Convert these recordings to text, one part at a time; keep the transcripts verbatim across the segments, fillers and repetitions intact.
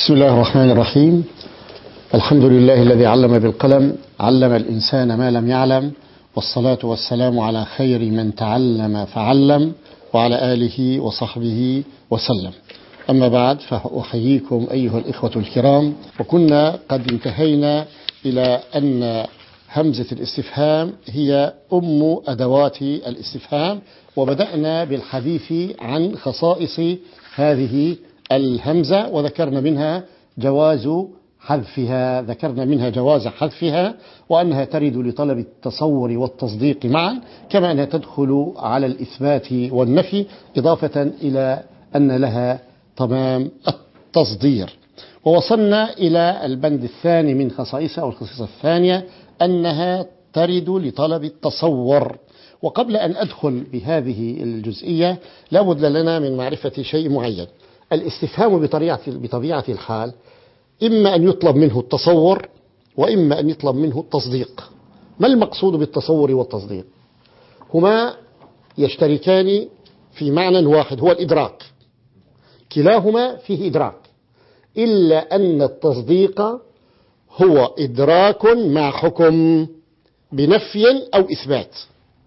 بسم الله الرحمن الرحيم. الحمد لله الذي علم بالقلم، علم الإنسان ما لم يعلم، والصلاة والسلام على خير من تعلم فعلم، وعلى آله وصحبه وسلم. أما بعد، فأحييكم أيها الإخوة الكرام. وكنا قد انتهينا إلى أن همزة الاستفهام هي أم أدوات الاستفهام، وبدأنا بالحديث عن خصائص هذه الهمزة، وذكرنا منها جواز حذفها ذكرنا منها جواز حذفها وأنها ترد لطلب التصور والتصديق معا، كما أنها تدخل على الإثبات والنفي، إضافة إلى أن لها تمام التصدير. ووصلنا إلى البند الثاني من خصائصها، أو الخصيصة الثانية، أنها ترد لطلب التصور. وقبل أن أدخل بهذه الجزئية لابد لنا من معرفة شيء معين. الاستفهام بطبيعة بطبيعة الحال إما أن يطلب منه التصور، وإما أن يطلب منه التصديق. ما المقصود بالتصور والتصديق؟ هما يشتركان في معنى واحد، هو الإدراك. كلاهما فيه إدراك، إلا أن التصديق هو إدراك مع حكم بنفي أو إثبات.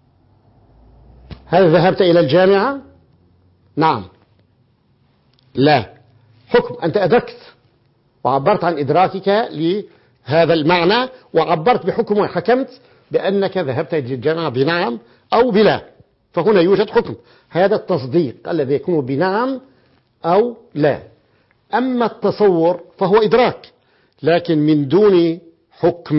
هل ذهبت إلى الجامعة؟ نعم. لا. حكم، أنت أدركت وعبرت عن إدراكك لهذا المعنى، وعبرت بحكم وحكمت بأنك ذهبت إلى الجامعة بنعم أو بلا، فهنا يوجد حكم. هذا التصديق الذي يكون بنعم أو لا. أما التصور فهو إدراك، لكن من دون حكم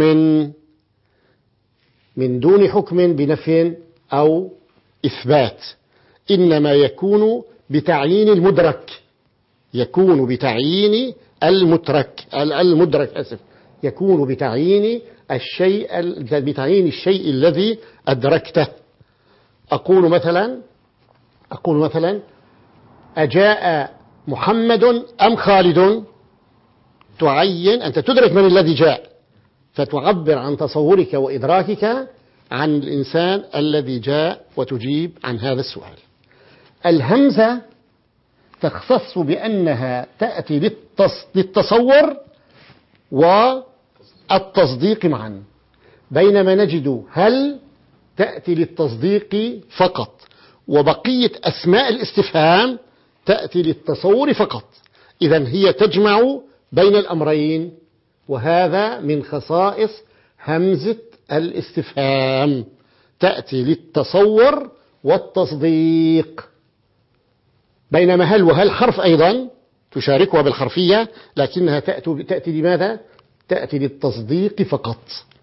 من دون حكم بنفي أو إثبات، إنما يكون بتعيين المدرك يكون بتعيين المترك المدرك أسف يكون بتعيين الشيء بتعيين الشيء الذي أدركته. أقول مثلا أقول مثلا أجاء محمد أم خالد؟ تعين، أنت تدرك من الذي جاء، فتعبر عن تصورك وإدراكك عن الإنسان الذي جاء وتجيب عن هذا السؤال. الهمزة تختص بأنها تأتي للتصور والتصديق معا، بينما نجد هل تأتي للتصديق فقط، وبقية أسماء الاستفهام تأتي للتصور فقط. إذن هي تجمع بين الأمرين، وهذا من خصائص همزة الاستفهام، تأتي للتصور والتصديق. بينما هل وهل حرف أيضا تشاركها بالحرفية، لكنها تأتي لماذا؟ تأتي للتصديق فقط.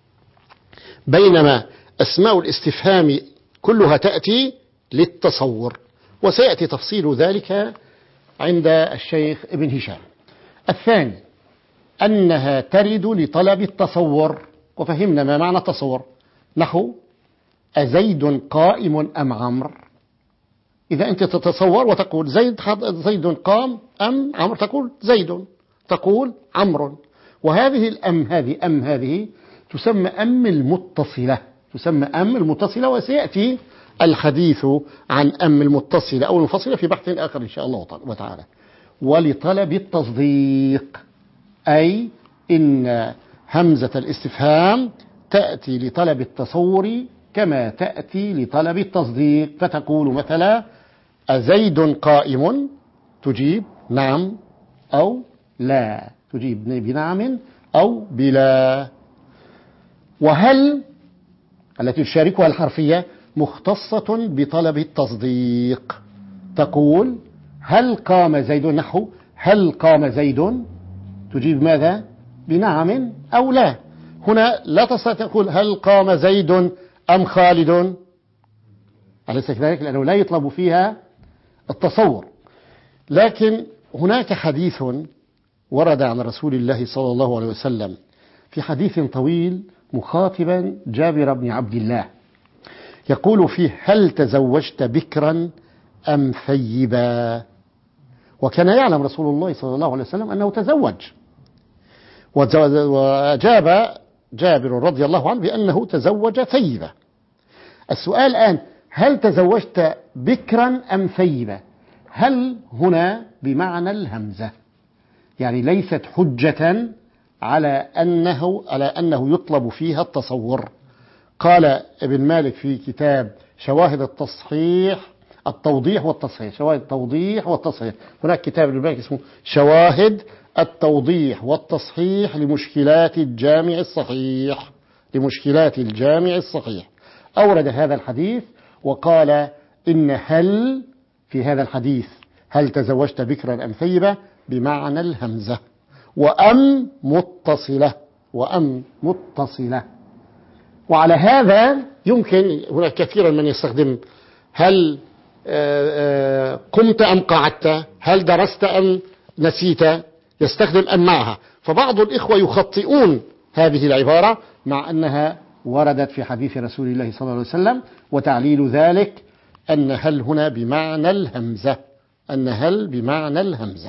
بينما أسماء الاستفهام كلها تأتي للتصور، وسيأتي تفصيل ذلك عند الشيخ ابن هشام. الثاني أنها ترد لطلب التصور، وفهمنا ما معنى التصور، نحو أزيد قائم أم عمرو؟ إذا أنت تتصور وتقول زيد زيد قام أم عمرو، تقول زيد، تقول عمرو. وهذه الأم هذه أم هذه تسمى أم المتصلة تسمى أم المتصلة وسيأتي الحديث عن أم المتصلة أو المنفصلة في بحث آخر إن شاء الله وتعالى. ولطلب التصديق، أي إن همزة الاستفهام تأتي لطلب التصور كما تأتي لطلب التصديق، فتقول مثلا أزيد قائم؟ تجيب نعم أو لا، تجيب بنعم أو بلا. وهل التي تشاركها الحرفية مختصة بطلب التصديق، تقول هل قام زيد؟ نحو هل قام زيد؟ تجيب ماذا؟ بنعم أو لا. هنا لا تستطيع تقول هل قام زيد أم خالد، أليس كذلك؟ لأنه لا يطلب فيها التصور. لكن هناك حديث ورد عن رسول الله صلى الله عليه وسلم في حديث طويل مخاطبا جابر بن عبد الله، يقول فيه هل تزوجت بكرا أم ثيبا؟ وكان يعلم رسول الله صلى الله عليه وسلم أنه تزوج، وأجاب جابر رضي الله عنه بأنه تزوج ثيبا. السؤال الآن هل تزوجت بكرا أم ثيبا؟ هل هنا بمعنى الهمزة، يعني ليست حجة على أنه, على أنه يطلب فيها التصور. قال ابن مالك في كتاب شواهد التصحيح التوضيح والتصحيح، شواهد التوضيح والتصحيح، هناك كتاب ابن مالك اسمه شواهد التوضيح والتصحيح لمشكلات الجامع الصحيح، لمشكلات الجامع الصحيح، أورد هذا الحديث وقال إن هل في هذا الحديث هل تزوجت بكرا أم ثيبة بمعنى الهمزة، وأم متصلة، وأم متصلة. وعلى هذا يمكن هناك كثيرا من يستخدم هل قمت أم قعدت، هل درست أم نسيت، يستخدم أم معها. فبعض الإخوة يخطئون هذه العبارة مع أنها وردت في حديث رسول الله صلى الله عليه وسلم، وتعليل ذلك أن هل هنا بمعنى الهمزة، أن هل بمعنى الهمزة.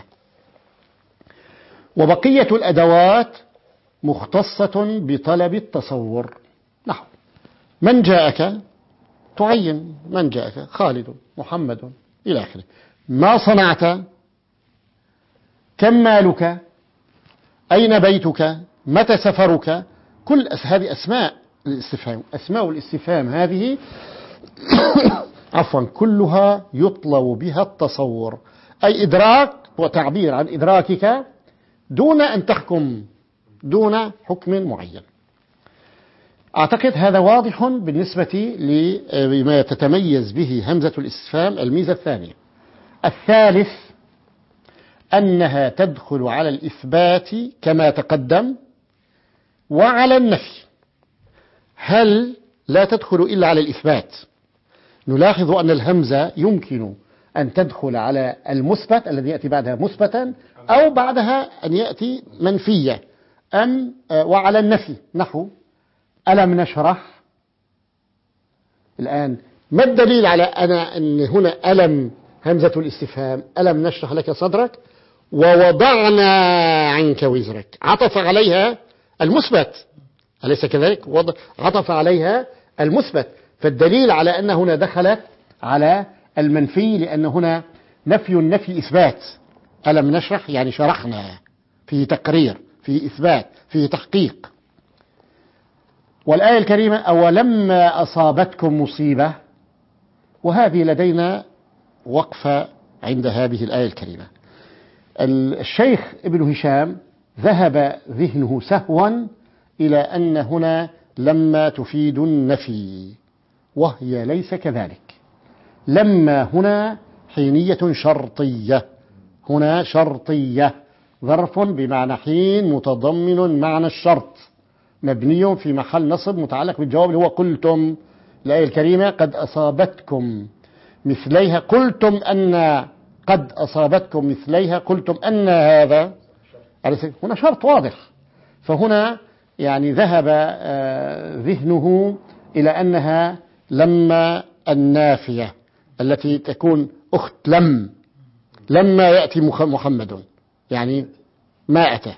وبقية الأدوات مختصة بطلب التصور، نحو من جاءك تعين من جاءك، خالد، محمد إلى آخره. ما صنعت، كم مالك، أين بيتك، متى سفرك، كل هذه أسماء الاستفهام. أسماء الاستفهام هذه عفوا كلها يطلب بها التصور، أي إدراك وتعبير عن إدراكك دون أن تحكم، دون حكم معين. أعتقد هذا واضح بالنسبة لما تتميز به همزة الاستفهام. الميزة الثانية الثالث أنها تدخل على الإثبات كما تقدم وعلى النفي. هل لا تدخل إلا على الإثبات. نلاحظ أن الهمزة يمكن أن تدخل على المثبت الذي يأتي بعدها مثبتا، أو بعدها أن يأتي منفية، أم وعلى النفي، نحو ألم نشرح. الآن ما الدليل على أنا أن هنا ألم همزة الاستفهام، ألم نشرح لك صدرك ووضعنا عنك وزرك، عطف عليها المثبت، أليس كذلك؟ عطف عليها المثبت، فالدليل على أن هنا دخلت على المنفي، لأن هنا نفي النفي إثبات. ألم نشرح يعني شرحنا، فيه تقرير، فيه إثبات، فيه تحقيق. والآية الكريمة أولما أصابتكم مصيبة، وهذه لدينا وقفة عند هذه الآية الكريمة. الشيخ ابن هشام ذهب ذهنه سهوا إلى أن هنا لما تفيد النفي، وهي ليس كذلك. لما هنا حينية شرطية، هنا شرطية، ظرف بمعنى حين متضمن معنى الشرط، مبني في محل نصب متعلق بالجواب اللي هو قلتم. الآية الكريمة قد أصابتكم مثليها، قلتم أن قد أصابتكم مثليها، قلتم أن هذا، هنا شرط واضح. فهنا يعني ذهب ذهنه إلى أنها لما النافية التي تكون أخت لم، لما يأتي محمد يعني ما أتى.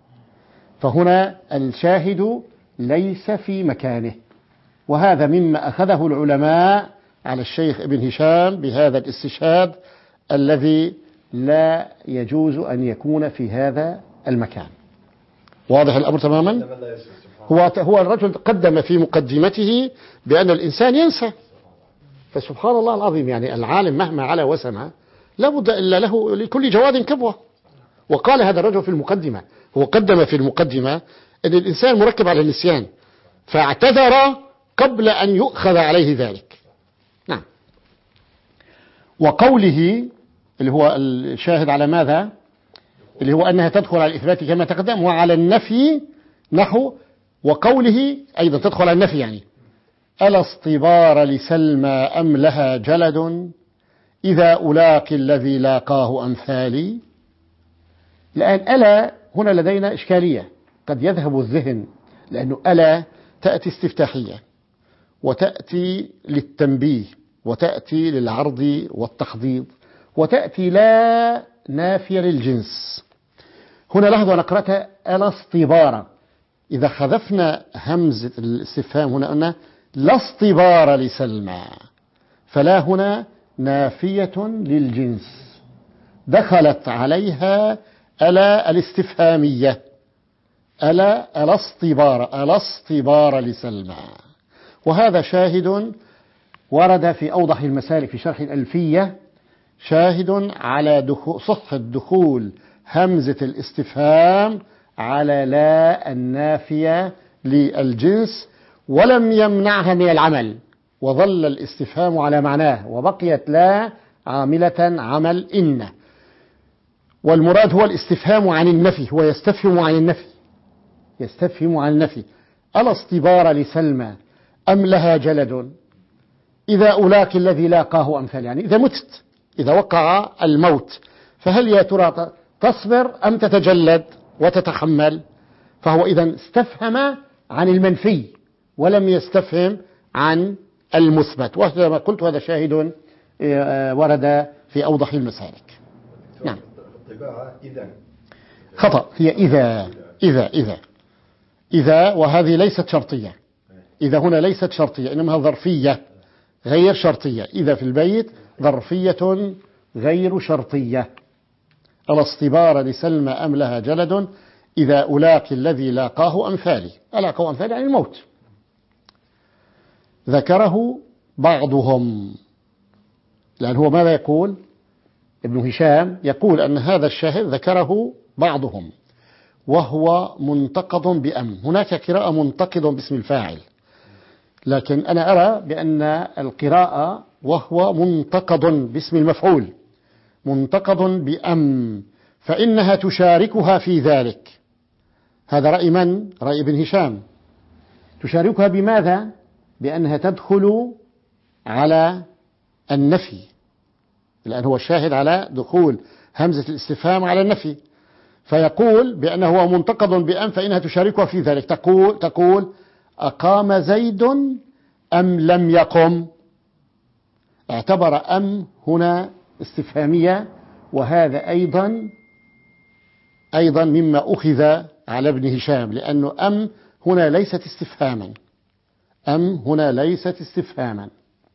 فهنا الشاهد ليس في مكانه، وهذا مما أخذه العلماء على الشيخ ابن هشام بهذا الاستشهاد الذي لا يجوز أن يكون في هذا المكان. واضح الأمر تماما؟ هو هو الرجل قدم في مقدمته بأن الإنسان ينسى، فسبحان الله العظيم، يعني العالم مهما على وسمع لابد إلا له لكل جواد كبوة. وقال هذا الرجل في المقدمة، هو قدم في المقدمة أن الإنسان مركب على النسيان، فاعتذر قبل أن يؤخذ عليه ذلك. نعم. وقوله اللي هو الشاهد على ماذا؟ اللي هو أنها تدخل على الإثبات كما تقدم وعلى النفي، نحو وقوله أيضا تدخل على النفي، يعني ألا اصطبار لسلمى أم لها جلد إذا ألاقي الذي لاقاه أمثالي. الآن ألا هنا لدينا إشكالية، قد يذهب الذهن، لأنه ألا تأتي استفتاحية وتأتي للتنبيه وتأتي للعرض والتخضيض وتأتي لا نافية للجنس. هنا لحظة أنا قرأتها ألا اصطبار، إذا حذفنا همزة الاستفهام هنا قلنا لا اصطبار لسلمى، فلا هنا نافية للجنس، دخلت عليها ألا الاستفهامية، ألا الاصطبار، الاصطبار لسلمى. وهذا شاهد ورد في أوضح المسالك في شرح الألفية، شاهد على دخول صحة دخول همزة الاستفهام على لا النافية للجنس، ولم يمنعها من العمل، وظل الاستفهام على معناه، وبقيت لا عاملة عمل إن. والمراد هو الاستفهام عن النفي، هو يستفهم عن النفي، يستفهم عن النفي. ألا اصطبار لسلمى أم لها جلد إذا أولاك الذي لاقاه أمثال، يعني إذا متت، إذا وقع الموت، فهل يا ترى تصبر أم تتجلد وتتحمل؟ فهو إذا استفهم عن المنفي ولم يستفهم عن المثبت. وكما قلت هذا شاهد ورد في أوضح المسالك. نعم. خطأ، هي إذا إذا إذا إذا وهذه ليست شرطية. إذا هنا ليست شرطية، إنما ظرفية غير شرطية. إذا في البيت ظرفية غير شرطية. ألا اصطبار لسلمى أم لها جلد إذا أولاك الذي لاقاه أمثالي. ألاقاه أمثالي يعني الموت. ذكره بعضهم، لأن هو ماذا يقول ابن هشام؟ يقول أن هذا الشاهد ذكره بعضهم وهو منتقض بأم. هناك قراءة منتقض باسم الفاعل، لكن أنا أرى بأن القراءة وهو منتقض باسم المفعول، منتقض بأم، فإنها تشاركها في ذلك. هذا رأي من؟ رأي ابن هشام. تشاركها بماذا؟ بأنها تدخل على النفي، لأن هو الشاهد على دخول همزة الاستفهام على النفي، فيقول بأنه هو منتقض بأم فإنها تشاركها في ذلك. تقول تقول أقام زيد أم لم يقم. اعتبر أم هنا استفهامية، وهذا أيضا أيضا مما أخذ على ابن هشام، لأنه أم هنا ليست استفهاما، أم هنا ليست استفهاما.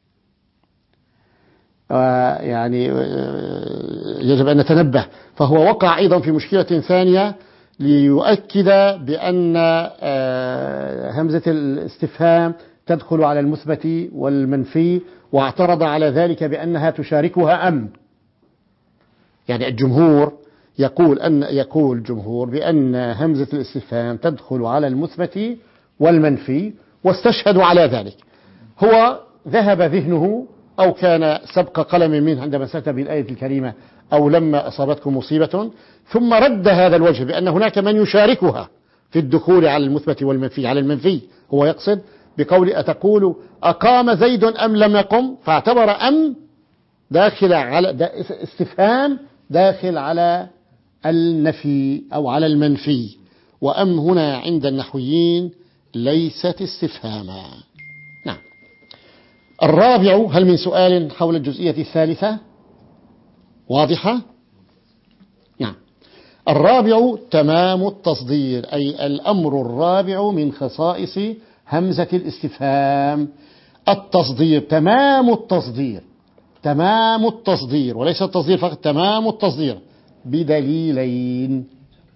يعني يجب أن نتنبه. فهو وقع أيضا في مشكلة ثانية ليؤكد بأن همزة الاستفهام تدخل على المثبت والمنفي، واعترض على ذلك بأنها تشاركها أم. يعني الجمهور يقول أن يقول الجمهور بأن همزة الاستفهام تدخل على المثبت والمنفي، واستشهدوا على ذلك. هو ذهب ذهنه أو كان سبق قلم منه عندما سأت بالآية الكريمة أو لما أصابتكم مصيبة، ثم رد هذا الوجه بأن هناك من يشاركها في الدخول على المثبت والمنفي. على المنفي هو يقصد بقول أتقول أقام زيد أم لم يقم، فاعتبر أم داخل على دا استفهام داخل على النفي أو على المنفي، وأم هنا عند النحويين ليست استفهاما. نعم. الرابع، هل من سؤال حول الجزئية الثالثة؟ واضحة؟ نعم. الرابع تمام التصدير، أي الأمر الرابع من خصائص همزة الاستفهام التصدير، تمام التصدير، تمام التصدير، وليس التصدير فقط، تمام التصدير بدليلين.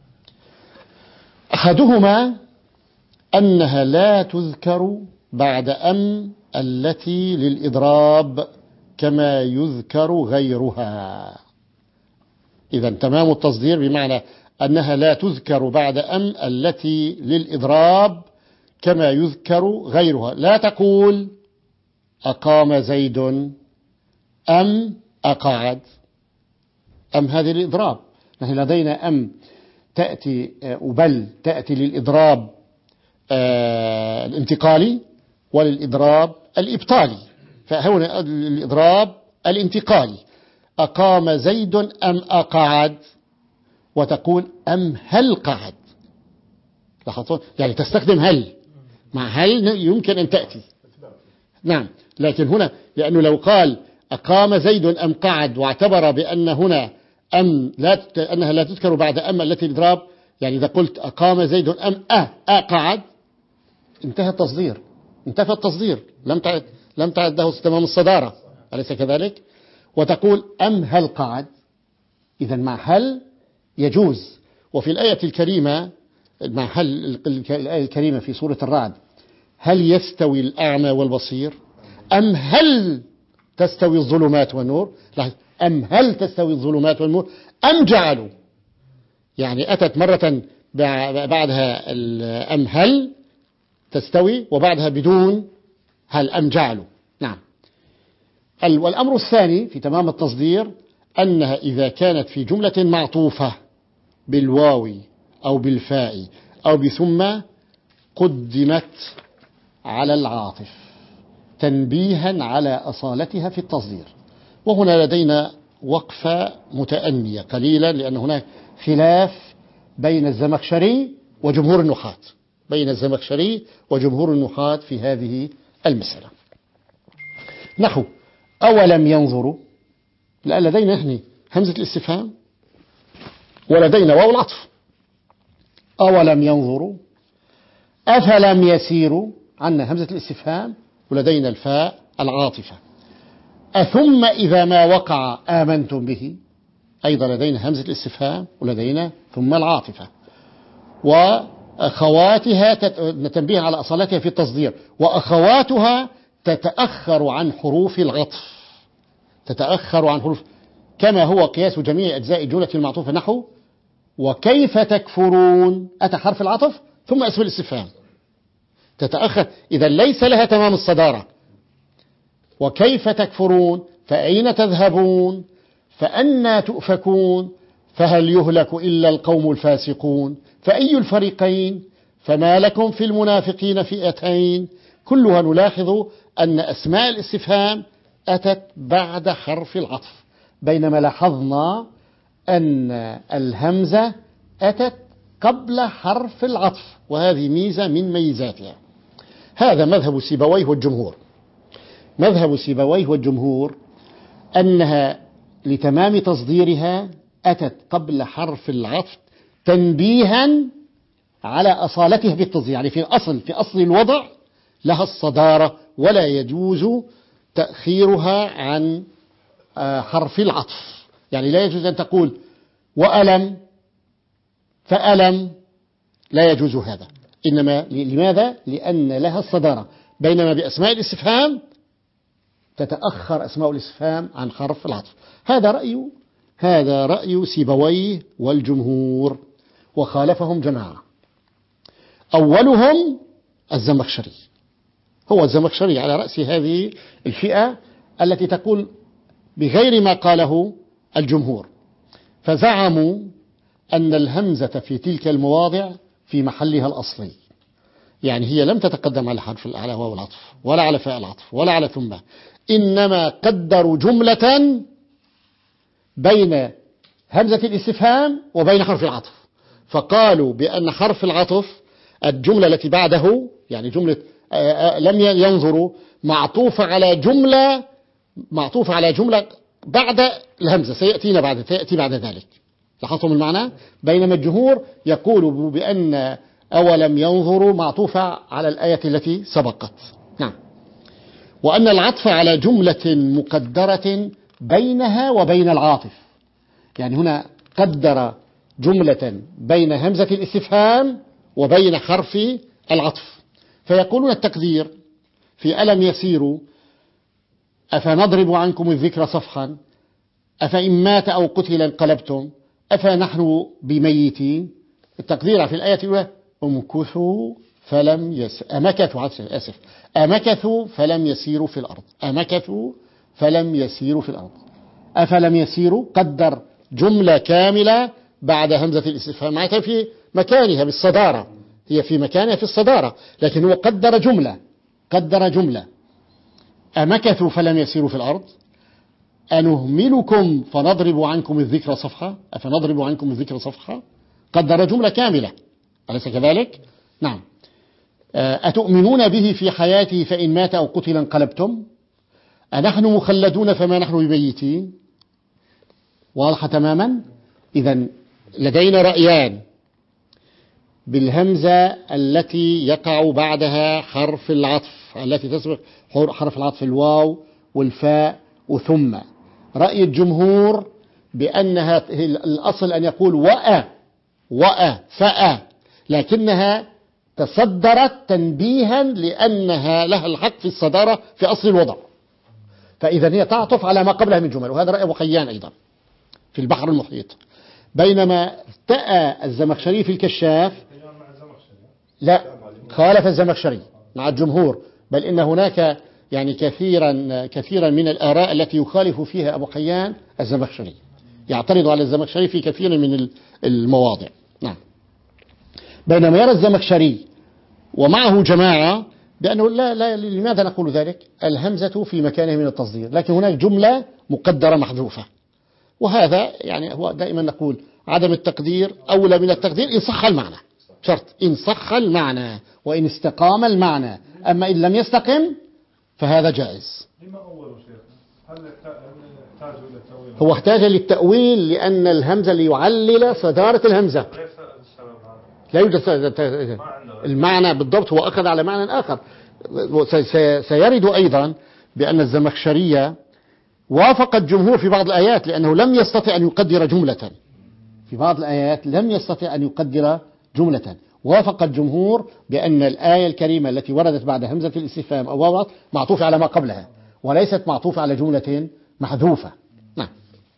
أحدهما أنها لا تذكر بعد أم التي للإضراب كما يذكر غيرها. إذا تمام التصدير بمعنى أنها لا تذكر بعد أم التي للإضراب كما يذكر غيرها. لا تقول أقام زيد أم أقعد. أم هذه للإضراب، نحن لدينا أم تأتي وبل تأتي للإضراب آه الانتقالي وللإضراب الإبطالي، فهنا الإضراب الانتقالي أقام زيد أم أقعد، وتقول أم هل قعد. لاحظتوا؟ يعني تستخدم هل، مع هل يمكن أن تأتي. نعم. لكن هنا لأنه لو قال أقام زيد أم قعد واعتبر بأن هنا أم لا أنها لا تذكر بعد أم التي الإضراب، يعني إذا قلت أقام زيد أم أه أقعد انتهى التصدير، انتهى التصدير، لم تعد لم تعد له تمام الصدارة، أليس كذلك؟ وتقول أم هل قعد، إذا مع هل يجوز. وفي الآية الكريمة مع هل الآية الكريمة في سورة الرعد: هل يستوي الأعمى والبصير أم هل تستوي الظلمات والنور؟ أم هل تستوي الظلمات والنور أم جعلوا، يعني أتت مرة بعدها أم هل تستوي وبعدها بدون هل أم جعلوا. نعم. والأمر الثاني في تمام التصدير أنها إذا كانت في جملة معطوفة بالواو أو بالفاء أو بثم قدمت على العاطف تنبيها على أصالتها في التصدير. وهنا لدينا وقفة متأنية قليلا، لأن هناك خلاف بين الزمخشري وجمهور النحاة بين الزمخشري وجمهور النحاة في هذه المسألة. نحو أولم ينظروا، لا لدينا نحن همزة الاستفهام ولدينا واو العطف. أولم ينظروا، أفلم يسيروا، عندنا همزة الاستفهام ولدينا الفاء العاطفة. أثم إذا ما وقع آمنتم به، أيضا لدينا همزة الاستفهام ولدينا ثم العاطفة. وأخواتها تنبيه على أصالتها في التصدير، وأخواتها تتأخر عن حروف العطف تتأخر عن حروف كما هو قياس جميع أجزاء الجملة المعطوفة. نحو وكيف تكفرون، أتى حرف العطف ثم اسم الاستفهام تتأخر، إذا ليس لها تمام الصدارة. وكيف تكفرون، فأين تذهبون، فأنى تؤفكون، فهل يهلك إلا القوم الفاسقون، فأي الفريقين، فما لكم في المنافقين فئتين. كلها نلاحظ أن أسماء الاستفهام أتت بعد حرف العطف، بينما لاحظنا أن الهمزة أتت قبل حرف العطف، وهذه ميزة من ميزاتها. هذا مذهب سيبويه والجمهور. مذهب سيبويه والجمهور أنها لتمام تصديرها أتت قبل حرف العطف تنبيها على أصالتها في التصدير، يعني في أصل في أصل الوضع لها الصدارة، ولا يجوز تأخيرها عن حرف العطف. يعني لا يجوز أن تقول وألم فألم، لا يجوز هذا. إنما لماذا؟ لأن لها الصدارة، بينما بأسماء الاستفهام تتأخر أسماء الاستفهام عن حرف العطف. هذا رأي هذا رأي سيبويه والجمهور، وخالفهم جماعة. أولهم الزمخشري، هو الزمخشري على رأس هذه الفئة التي تقول بغير ما قاله الجمهور، فزعموا أن الهمزة في تلك المواضع في محلها الأصلي، يعني هي لم تتقدم على حرف على واو العطف ولا على فاء العطف ولا على ثم، إنما قدروا جملة بين همزة الاستفهام وبين حرف العطف، فقالوا بأن حرف العطف الجملة التي بعده، يعني جملة لم ينظروا معطوفة على جملة معطوفة على جملة بعد الهمزة سيأتينا بعد سيأتي بعد ذلك. لاحظتم المعنى؟ بينما الجمهور يقول بأن أولم ينظروا معطوفة على الآية التي سبقت. نعم. وأن العطف على جملة مقدرة بينها وبين العاطف، يعني هنا قدر جملة بين همزة الاستفهام وبين حرف العطف، فيقولون التقدير في ألم يسيروا أفنضرب عنكم الذكر صفحا أفإن مات أو قتل انقلبتم أفنحن بميتين. التقدير في الآية الأولى أمكثوا فلم يس أمكثوا أسف أمكثوا فلم يسيروا في الأرض أمكثوا فلم يسيروا في الأرض أفلم يسيروا قدر جملة كاملة بعد همزة الاستفهام معناتها في مكانها بالصدارة، هي في مكانها في الصدارة، لكن هو قدر جملة قدر جملة أمكثوا فلم يسيروا في الأرض أنهملكم فنضرب عنكم الذكر صفحة أفنضرب عنكم الذكر صفحة، قدر جملة كاملة، أليس كذلك؟ نعم. أتؤمنون به في حياته فإن مات أو قتل انقلبتم أنحن مخلدون فما نحن بميتين. واضحة تماما. إذن لدينا رأيان بالهمزة التي يقع بعدها حرف العطف التي تسبق حرف العطف الواو والفاء وثم. رأي الجمهور بأنها الأصل أن يقول وأ وأ فأ، لكنها تصدرت تنبيها لأنها لها الحق في الصدارة في أصل الوضع، فإذا هي تعطف على ما قبلها من جمل. وهذا رأي أبو حيان أيضا في البحر المحيط. بينما ارتأى الزمخشري في الكشاف لا، خالف الزمخشري مع الجمهور، بل إن هناك يعني كثيرا كثيرا من الآراء التي يخالف فيها أبو حيان الزمخشري، يعترض على الزمخشري في كثير من المواضع. نعم. بينما يرى الزمخشري ومعه جماعة بأنه لا, لا لماذا نقول ذلك؟ الهمزة في مكانه من التصدير، لكن هناك جملة مقدرة محذوفة، وهذا يعني هو دائما نقول عدم التقدير أولى من التقدير إن صح المعنى، شرط إن صح المعنى وإن استقام المعنى، أما إن لم يستقم فهذا جائز. لما أول شيء هل احتاج إلى التأويل؟ هو احتاج للتأويل لأن الهمزة ليعلل صدارة الهمزة، لا يوجد المعنى بالضبط، هو أخذ على معنى آخر. سيرد أيضا بأن الزمخشرية وافق الجمهور في بعض الآيات لأنه لم يستطع أن يقدر جملة، في بعض الآيات لم يستطع أن يقدر جملة، وافق الجمهور بأن الآية الكريمة التي وردت بعد همزة الاستفهام أو واو معطوفة على ما قبلها وليست معطوفة على جملة محذوفة. نعم.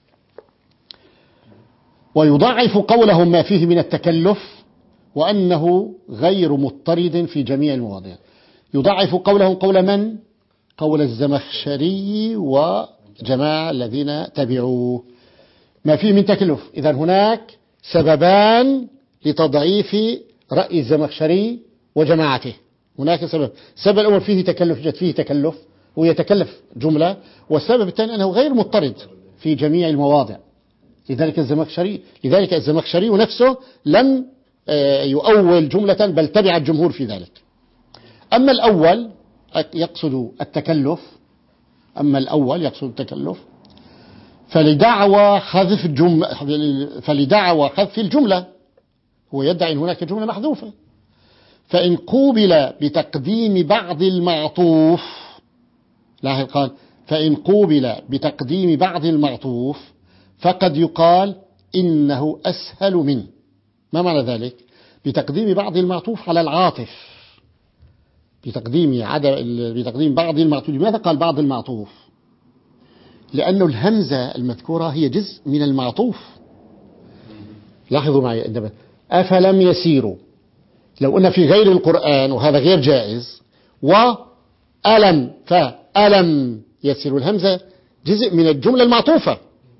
ويضاعف قولهم ما فيه من التكلف وأنه غير مضطرد في جميع المواضيع. يضاعف قولهم قول من؟ قول الزمخشري وجماعة الذين تبعوه، ما فيه من تكلف. إذن هناك سببان لتضعيف رأي الزمخشري وجماعته، هناك سبب. السبب الأول فيه تكلف، جد فيه تكلف ويتكلف جملة، والسبب الثاني أنه غير مضطرد في جميع المواضع. لذلك الزمخشري لذلك الزمخشري نفسه لم يؤول جملة بل تبع الجمهور في ذلك. أما الأول يقصد التكلف أما الأول يقصد التكلف فلدعوى حذف الجملة فلدعوى حذف الجملة هو يدعي أن هناك جملة محذوفة، فإن قوبل بتقديم بعض المعطوف، لاحظ قال فإن قوبل بتقديم بعض المعطوف فقد يقال إنه أسهل منه. ما معنى ذلك؟ بتقديم بعض المعطوف على العاطف، بتقديم عدم بتقديم بعض المعطوف. لماذا قال بعض المعطوف؟ لأنه الهمزة المذكورة هي جزء من المعطوف. لاحظوا معي عندما أفلم يسيروا، لو أن في غير القرآن وهذا غير جائز، وألم فألم يسيروا، الهمزة جزء من الجملة المعطوفة،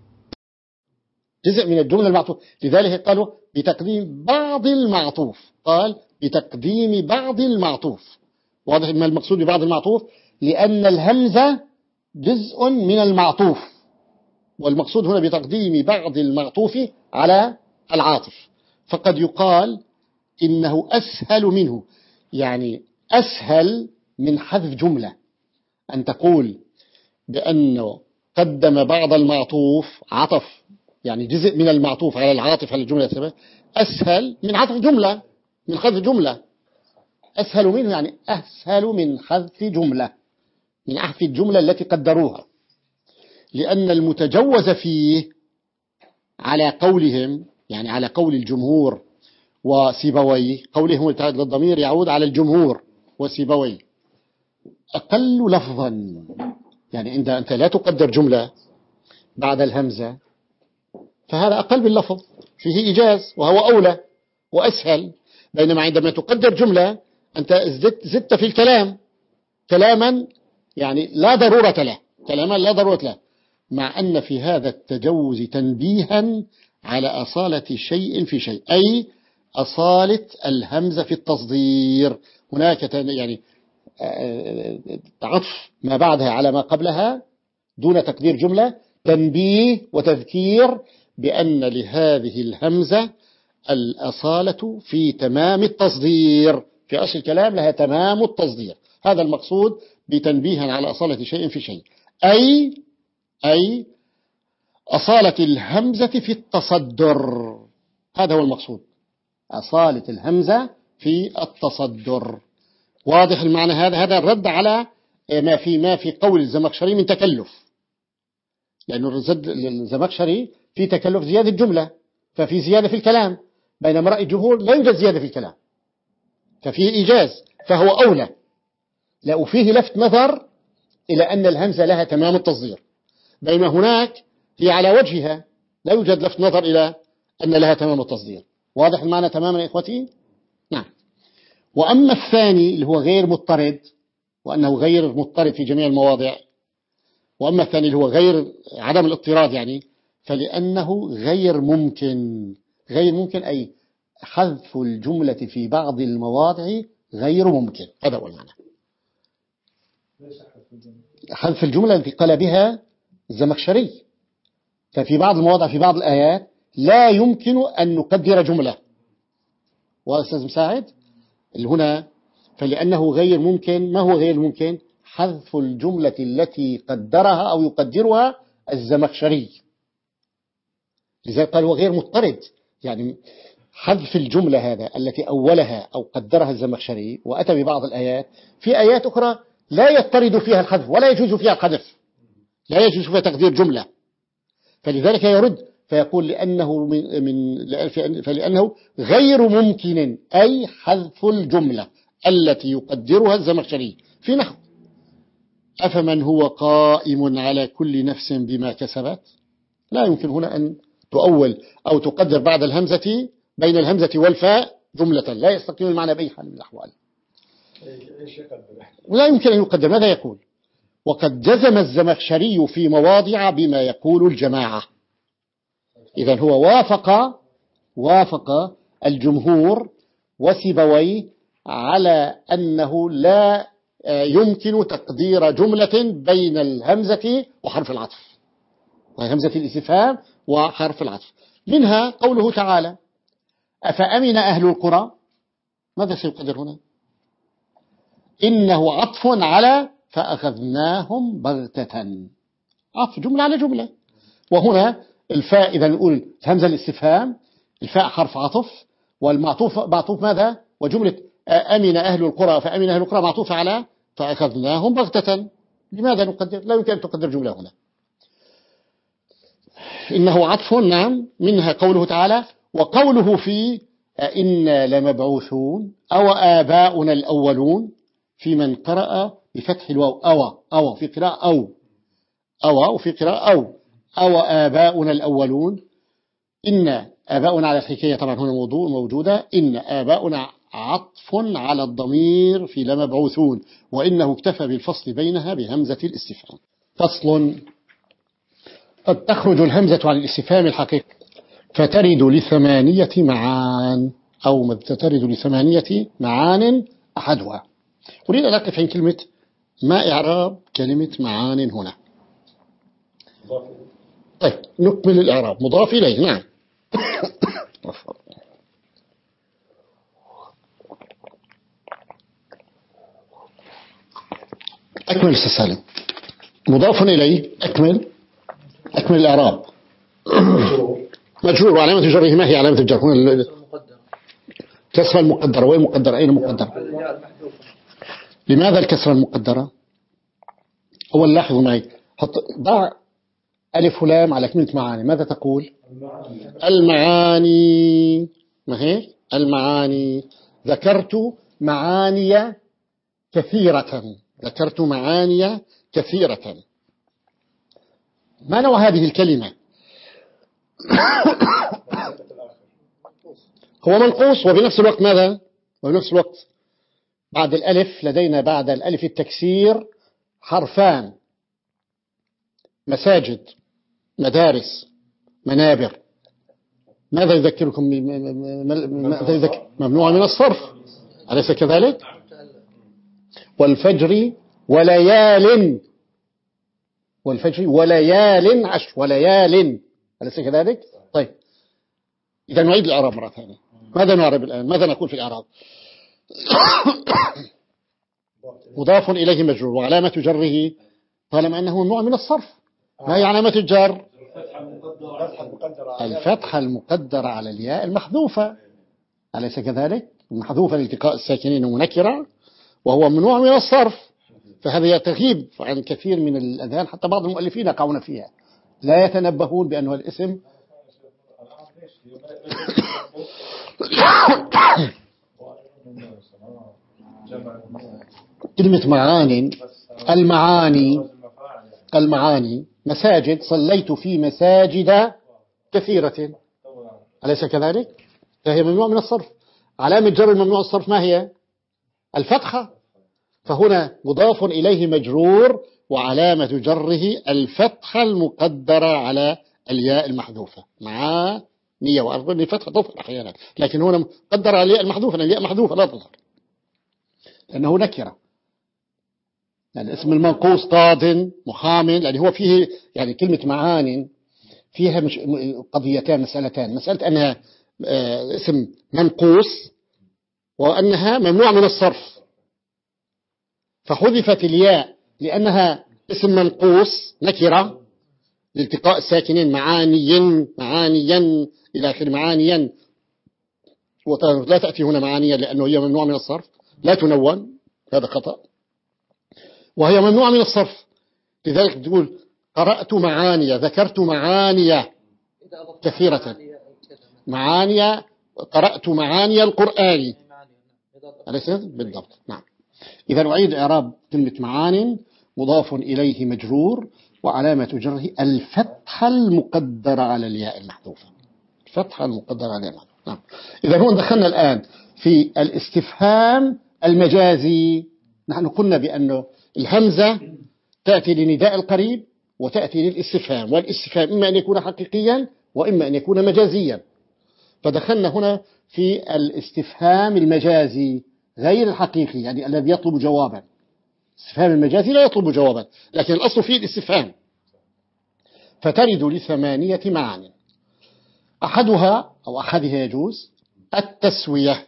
جزء من الجملة المعطوفة. لذلك قالوا بتقديم بعض المعطوف، قال بتقديم بعض المعطوف. واضح ما المقصود ببعض المعطوف؟ لأن الهمزة جزء من المعطوف، والمقصود هنا بتقديم بعض المعطوف على العاطف. فقد يقال إنه أسهل منه، يعني أسهل من حذف جملة، أن تقول بأنه قدم بعض المعطوف عطف، يعني جزء من المعطوف على العاطف على الجملة السابقة، أسهل من عطف جملة، من حذف جملة. أسهل منه يعني أسهل من حذف جملة، من حذف الجملة التي قدروها، لأن المتجوز فيه على قولهم، يعني على قول الجمهور وسيبويه، قولهم الضمير يعود على الجمهور وسيبويه، أقل لفظا. يعني عند أنت لا تقدر جملة بعد الهمزة فهذا أقل باللفظ، فيه إيجاز وهو أولى وأسهل. بينما عندما تقدر جملة أنت زدت, زدت في الكلام كلاما يعني لا ضرورة له، كلاما لا ضرورة له، مع أن في هذا التجوز تنبيها على أصالة شيء في شيء، أي أصالة الهمزة في التصدير. هناك يعني عطف ما بعدها على ما قبلها دون تقدير جملة، تنبيه وتذكير بأن لهذه الهمزة الأصالة في تمام التصدير، في أصل الكلام لها تمام التصدير. هذا المقصود بتنبيها على أصالة شيء في شيء، أي أي أصالة الهمزة في التصدر. هذا هو المقصود، أصالة الهمزة في التصدر. واضح المعنى هذا؟ هذا الرد على ما في ما في قول الزمخشري من تكلف، لأنه الزمخشري في تكلف زيادة جملة، ففي زيادة في الكلام، بينما رأي الجمهور لا يوجد زيادة في الكلام، ففيه إيجاز، فهو أولى. لا، وفيه لفت نظر إلى أن الهمزة لها تمام التصدير، بينما هناك هي على وجهها لا يوجد لفت نظر إلى أن لها تمام التصدير. واضح المعنى تماما يا إخوتي؟ نعم. وأما الثاني اللي هو غير مضطرد، وأنه غير مضطرد في جميع المواضع، وأما الثاني اللي هو غير عدم الاضطراد يعني، فلأنه غير ممكن. غير ممكن أي حذف الجملة في بعض المواضع غير ممكن، هذا هو المعنى. حذف الجملة التي قال بها الزمخشري، ففي بعض المواضع في بعض الآيات لا يمكن أن نقدر جملة. وأستاذ مساعد اللي هنا فلأنه غير ممكن. ما هو غير ممكن؟ حذف الجملة التي قدرها أو يقدرها الزمخشري، لذلك قال هو غير مضطرد. يعني حذف الجملة هذا التي أولها أو قدرها الزمخشري وأتى ببعض الآيات، في آيات أخرى لا يضطرد فيها الحذف ولا يجوز فيها الحذف، لا يجوز فيها تقدير جملة، فلذلك يرد فيقول لأنه من من فلأنه غير ممكن أي حذف الجملة التي يقدرها الزمخشري في نحو أفمن هو قائم على كل نفس بما كسبت. لا يمكن هنا أن تؤول أو تقدر بعد الهمزة بين الهمزة والفاء جملة، لا يستقيم المعنى بأي حال من الأحوال، ولا يمكن أن يقدر. ماذا يقول؟ وقد جزم الزمخشري في مواضع بما يقول الجماعة. إذن هو وافق وافق الجمهور وسيبويه على أنه لا يمكن تقدير جملة بين الهمزة وحرف العطف، همزة الاستفهام وحرف العطف. منها قوله تعالى أفأمن أهل القرى، ماذا سيقدر هنا؟ إنه عطف على فأخذناهم بغتة، عطف جملة على جملة. وهنا الفاء إذا نقول همزة الاستفهام، الفاء حرف عطف، والمعطوف معطوف ماذا؟ وجملة أمن أهل القرى فأمن أهل القرى معطوف على فأخذناهم بغتة. لماذا نقدر؟ لا يمكن أن تقدر جملة هنا. إنه عطف، نعم. منها قوله تعالى وقوله في إنا لمبعوثون أو آباؤنا الأولون، في من قرأ بفتح الواو أو أو في قراءة أو أو وفي قراءة أو أو آباؤنا الأولون. إن آباؤنا على الحكاية طبعا هنا موضوع موجودة. إن آباؤنا عطف على الضمير في لمبعوثون، وإنه اكتفى بالفصل بينها بهمزة الاستفهام. فصل. قد تخرج الهمزة عن الاستفهام الحقيقي فترد لثمانية معان، أو تترد لثمانية معان أحدها. أريد أن أقف عن كلمة ما إعراب كلمة معان هنا. طيب نكمل الإعراب. مضاف إليه، نعم. أكمل استسالم. مضاف إليه، أكمل أكمل الإعراب. مجرور، وعلامة جره ما هي علامة الجر؟ هنا كسرة المقدرة. وين مقدرة؟ أين مقدرة؟ لماذا الكسرة المقدرة؟ أول لاحظوا معي، حط ضع ألف ولام على كلمة معاني. ماذا تقول؟ المعاني. ما هي المعاني؟ ذكرت معاني كثيرة، ذكرت معاني كثيرة. ما نوع هذه الكلمة؟ هو منقوص، وبنفس الوقت ماذا؟ وبنفس الوقت بعد الألف لدينا بعد الألف التكسير حرفان: مساجد، مدارس، منابر. ماذا يذكركم؟ ماذا يذكر؟ ممنوع من الصرف، أليس كذلك؟ والفجر وليال، والفجر وليال عشر، وليال، أليس كذلك؟ طيب إذا نعيد الإعراب مرة ثانية. ماذا نعرب الآن؟ ماذا نقول في الإعراب؟ مضاف إليه مجرور، وعلامة جره طالما أنه نوع من الصرف. ما هي علامة الجر؟ الفتحة المقدرة على الياء المحذوفة، أليس كذلك؟ المحذوفة لالتقاء الساكنين منكرة، وهو نوع من الصرف. فهذا تغيب عن كثير من الأذهان، حتى بعض المؤلفين يقعون فيها، لا يتنبهون بأنه الاسم كلمة معان، المعاني المعاني مساجد، صليت في مساجد كثيرة، أليس كذلك؟ فهي ممنوع من الصرف. علامة جر الممنوع الصرف ما هي؟ الفتحة، فهنا مضاف إليه مجرور وعلامة جره الفتحة المقدرة على الياء المحذوفة، مع نية وأرض فتحة تظهر أحيانا، لكن هنا مقدر على الياء المحذوفة، الياء محذوفة لا تظهر لأنه نكرة. يعني اسم المنقوص قاض محامل، يعني هو فيه يعني كلمة معان فيها مش قضيتان مسألتان، مسألة أنها اسم منقوص وأنها ممنوع من الصرف، فحذفت الياء لأنها اسم منقوص نكرة لالتقاء الساكنين، معانيا معانيا إلى آخر معانيا، ولا تأتي هنا معانيا لأنه هي ممنوع من الصرف، لا تنون، هذا خطأ، وهي ممنوع من الصرف. لذلك تقول قرأت معانيا، ذكرت معانيا كثيرة، معانيا، قرأت معاني القرآن، أليس بالضبط؟ نعم. إذا نعيد إعراب كلمة معان، مضاف إليه مجرور وعلامة جره الفتحة المقدرة على الياء المحذوفة، الفتحة المقدرة على الياء المحذوفة. نعم. إذا هو دخلنا الآن في الاستفهام المجازي. نحن قلنا بأنه الهمزة تأتي لنداء القريب وتأتي للاستفهام، والاستفهام إما أن يكون حقيقيا وإما أن يكون مجازيا. فدخلنا هنا في الاستفهام المجازي غير الحقيقي، يعني الذي يطلب جوابا. الاستفهام المجازي لا يطلب جوابا، لكن الأصل فيه الاستفهام. فترد لثمانية معاني، أحدها أو أحدها يجوز التسوية،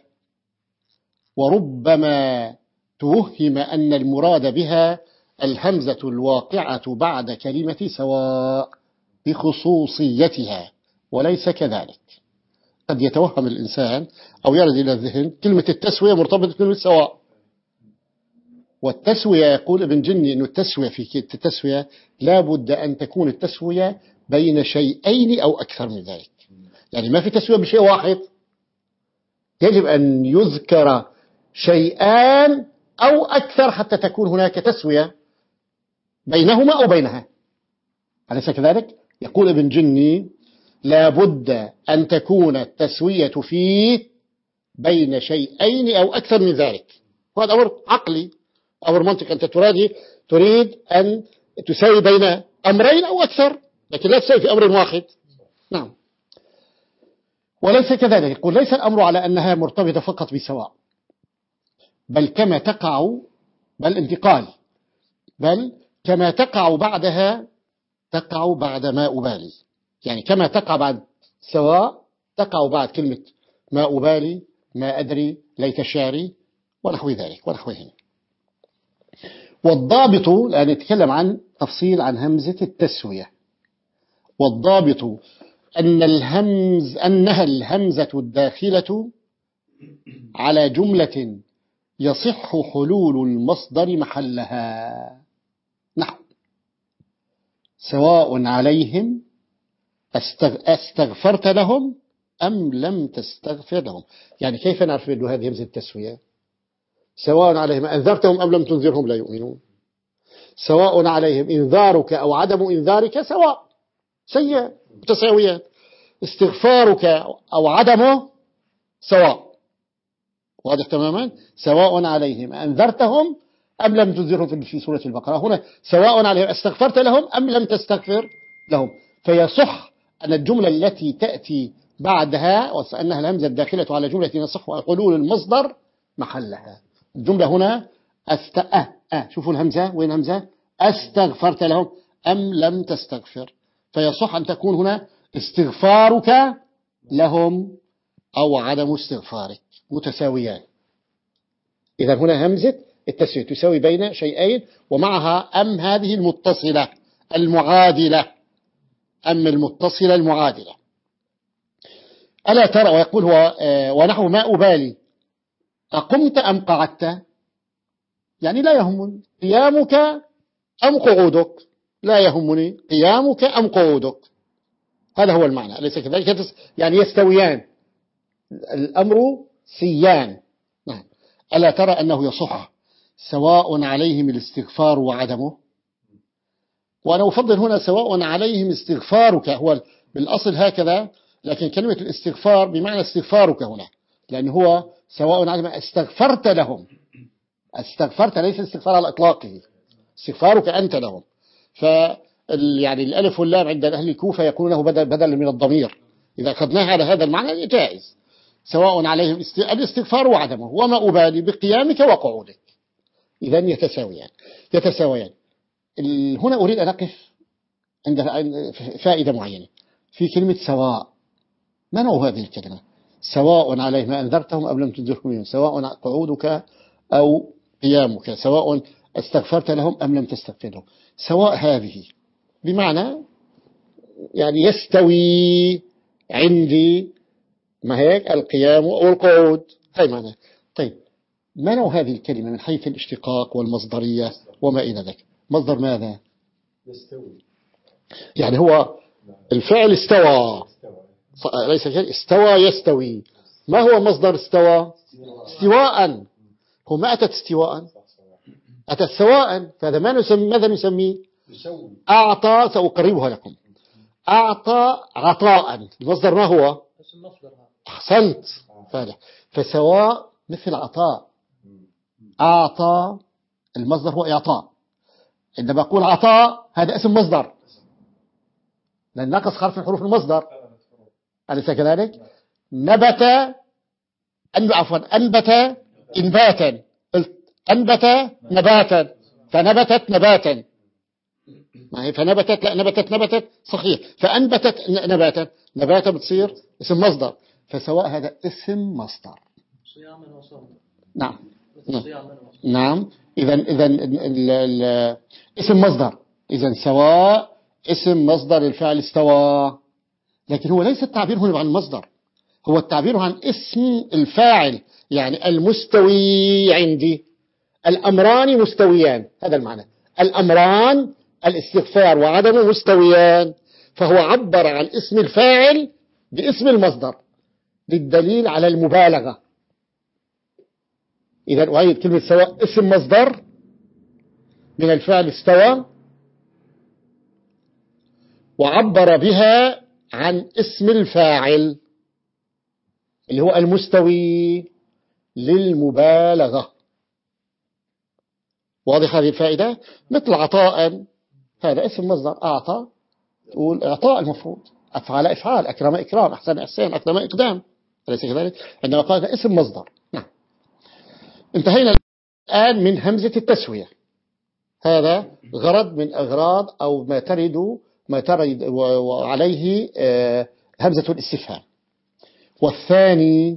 وربما توهم أن المراد بها الهمزة الواقعة بعد كلمة سواء بخصوصيتها، وليس كذلك. قد يتوهم الإنسان أو يرد إلى الذهن كلمة التسوية مرتبطة بكلمة سواء، والتسوية يقول ابن جني أن التسوية في التسوية لا بد أن تكون التسوية بين شيئين أو أكثر من ذلك، يعني ما في تسوية بشيء واحد، يجب أن يذكر شيئان أو أكثر حتى تكون هناك تسوية بينهما أو بينها، أليس كذلك؟ يقول ابن جني لا بد أن تكون التسوية فيه بين شيئين أو أكثر من ذلك، وهذا أمر عقلي، أمر منطقي، أنت تريد تريد أن تساوي بين أمرين أو أكثر، لكن لا تساوي في أمر واحد. نعم. وليس كذلك، يقول ليس الأمر على أنها مرتبطة فقط بسواء، بل كما تقع بل انتقال بل كما تقع بعدها تقع بعد ما أبالي، يعني كما تقع بعد سواء تقع بعد كلمة ما أبالي، ما أدري، ليت شعري ونحو ذلك ونحوهم. والضابط، الآن نتكلم عن تفصيل عن همزة التسوية. والضابط أن الهمز أنها الهمزة الداخلة على جملة يصح حلول المصدر محلها، نحو سواء عليهم استغفرت لهم أم لم تستغفر لهم. يعني كيف نعرف أن هذه همزة التسوية؟ سواء عليهم أنذرتهم أم لم تنذرهم لا يؤمنون، سواء عليهم إنذارك أو عدم إنذارك سواء، سيء متساويات، استغفارك أو عدمه سواء، واضح تماما. سواء عليهم أنذرتهم أم لم تنذرهم في سورة البقرة، هنا سواء عليهم استغفرت لهم أم لم تستغفر لهم. فيصح أن الجملة التي تأتي بعدها وأنها الهمزة الداخلة على جملة يصح حلول المصدر محلها. الجملة هنا أست... أه أه شوفوا الهمزة وين همزة، استغفرت لهم أم لم تستغفر، فيصح أن تكون هنا استغفارك لهم أو عدم استغفارك متساويان. إذا هنا همزة التسوية تساوي بين شيئين، ومعها أم هذه المتصلة المعادلة، أم المتصلة المعادلة. ألا ترى، ويقول هو ونحو ما أبالي أقمت أم قعدت، يعني لا يهمني قيامك أم قعودك، لا يهمني قيامك أم قعودك، هذا هو المعنى، أليس كذلك؟ يعني يستويان، الأمر سيان. نعم. ألا ترى أنه يصح سواء عليهم الاستغفار وعدمه؟ وأنا أفضل هنا سواء عليهم استغفارك، هو بالأصل هكذا، لكن كلمة الاستغفار بمعنى استغفارك هنا، لأن هو سواء عليهم استغفرت لهم، استغفرت ليس استغفار على إطلاقه، استغفارك أنت لهم. ف يعني الألف واللام عند أهل الكوفة يقولونه بدل, بدل من الضمير، إذا أخذناها على هذا المعنى جائز. سواء عليهم الاستغفار وعدمه، وما أبالي بقيامك وقعودك. إذن يتساويان يتساويان هنا أريد أن أقف عند فائدة معينة في كلمة سواء. ما نوع هذه الكلمة؟ سواء عليهم ما أنذرتهم أم لم تنذرهم، سواء قعودك أو قيامك، سواء استغفرت لهم أم لم تستغفر لهم. سواء هذه بمعنى يعني يستوي عندي، ما هيك القيام والقعود، هاي معنى. طيب ما نوع هذه الكلمة من حيث الاشتقاق والمصدرية وما إلى ذلك؟ مصدر ماذا؟ يستوي، يعني هو الفعل استوى، ليس كذلك؟ استوى يستوي. ما هو مصدر استوى؟ استواء. هو ما أتت استواء، أتت سواء. فهذا ما نسمي، ماذا نسميه؟ أعطى. سأقربها لكم. أعطى عطاء، المصدر ما هو؟ أحسنت. فسواء مثل عطاء. أعطى المصدر هو إعطاء. عندما أقول عطاء هذا اسم مصدر، لأن نقص حرف من حروف المصدر، أليس كذلك؟ نبت أن عفوا أنبت إنباتا، أنبت نباتا، فنبتت نباتا، ما هي فنبتت، لا نبتت نبتت صحيح، فأنبتت نباتا، نباتا بتصير اسم مصدر. فسواء هذا اسم مصدر. نعم نعم. إذا إذا اسم مصدر، إذا سواء اسم مصدر الفعل استوى، لكن هو ليس التعبير هنا عن المصدر، هو التعبير عن اسم الفاعل، يعني المستوي عندي، الأمران مستويان، هذا المعنى. الأمران الاستغفار وعدمه مستويان، فهو عبر عن اسم الفاعل باسم المصدر للدليل على المبالغة. إذا أعيد كلمة سواء اسم مصدر من الفعل استوى، وعبر بها عن اسم الفاعل اللي هو المستوي للمبالغة. واضح هذه الفائدة؟ مثل عطاء، هذا اسم مصدر، أعطى، تقول إعطاء، المفروض أفعل إفعال، أكرم إكرام، أحسن إحسان، أقدم إقدام، أليس كذلك؟ عندما قال اسم مصدر. نعم. انتهينا الآن من همزة التسوية. هذا غرض من أغراض أو ما ترد ما ترد وعليه همزة الاستفهام. والثاني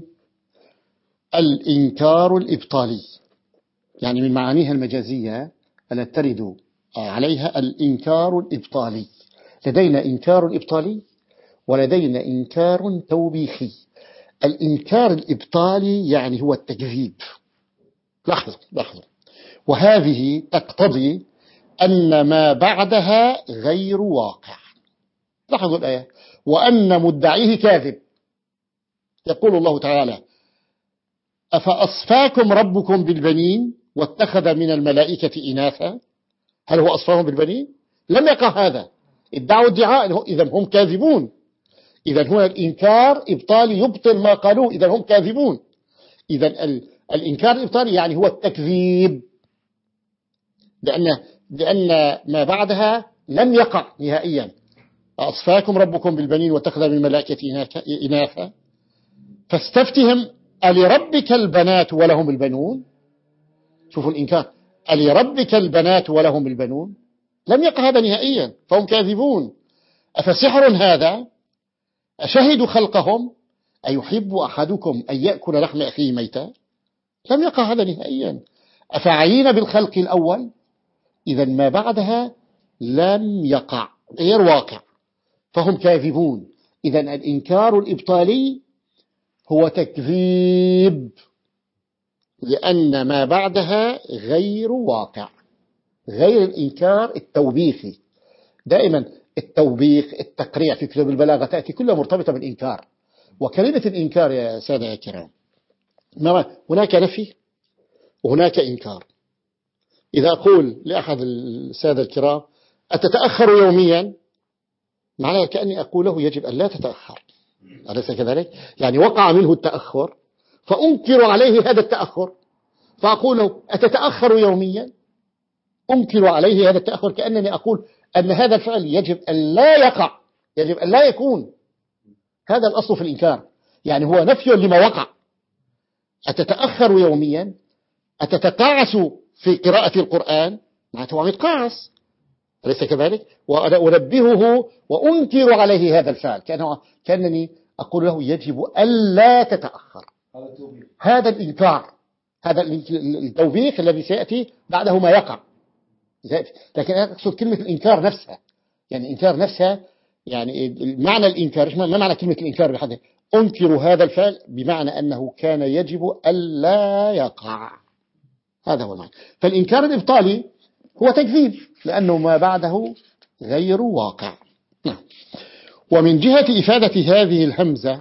الإنكار الإبطالي، يعني من معانيها المجازية التي ترد عليها الإنكار الإبطالي. لدينا إنكار إبطالي ولدينا إنكار توبيخي. الإنكار الإبطالي يعني هو التكذيب. لاحظوا لاحظوا وهذه تقتضي أن ما بعدها غير واقع. لاحظوا الآية، وأن مدعيه كاذب. يقول الله تعالى: أفأصفاكم ربكم بالبنين واتخذ من الملائكة إناثا. هل هو أصفاهم بالبنين؟ لم يقع هذا، ادعوا ادعاء، إذا هم كاذبون. إذا هنا الإنكار إبطالي يبطل ما قالوه، إذا هم كاذبون. إذا الإنكار الإبطالي يعني هو التكذيب، لأن, لأن ما بعدها لم يقع نهائيا. أصفاكم ربكم بالبنين واتخذ من الملائكة إناثا. فاستفتهم ألربك البنات ولهم البنون. شوفوا الإنكار، ألربك البنات ولهم البنون، لم يقع هذا نهائيا، فهم كاذبون. أفسحر هذا؟ أشهدوا خلقهم؟ أيحب أحدكم أن يأكل لحم أخيه ميتا؟ لم يقع هذا نهائيا. أفعيين بالخلق الأول؟ إذا ما بعدها لم يقع، غير واقع، فهم كاذبون. إذا الإنكار الإبطالي هو تكذيب، لأن ما بعدها غير واقع، غير الإنكار التوبيخي. دائما التوبيخ، التقريع في كتب البلاغة تأتي كلها مرتبطة بالإنكار. وكلمة الإنكار يا سادة يا كرام، هناك نفي وهناك إنكار. إذا أقول لأحد السادة الكرام أتتأخر يوميا، معناه كأني أقول له يجب أن لا تتأخر، أليس كذلك؟ يعني وقع منه التأخر فأنكر عليه هذا التأخر، فأقول له أتتأخر يوميا، أنكر عليه هذا التأخر، كأنني أقول أن هذا الفعل يجب أن لا يقع، يجب أن لا يكون. هذا الأصل في الإنكار، يعني هو نفي لما وقع. أتتأخر يوميا، أتتقاعس في قراءة القرآن، معناته عم يتقاعس، أليس كذلك؟ وأنبهه وأنكر عليه هذا الفعل، كأنه كأنني أقول له يجب ألا تتأخر. هذا الإنكار، هذا التوبيخ الذي سيأتي بعده ما يقع. لكن أنا أقصد كلمة الإنكار نفسها، يعني إنكار نفسها، يعني معنى الإنكار، ما معنى كلمة الإنكار بحد؟ أنكر هذا الفعل بمعنى أنه كان يجب ألا يقع، هذا هو المعنى. فالإنكار الإبطالي هو تكذيب، لأنه ما بعده غير واقع. نعم. ومن جهة إفادة هذه الهمزة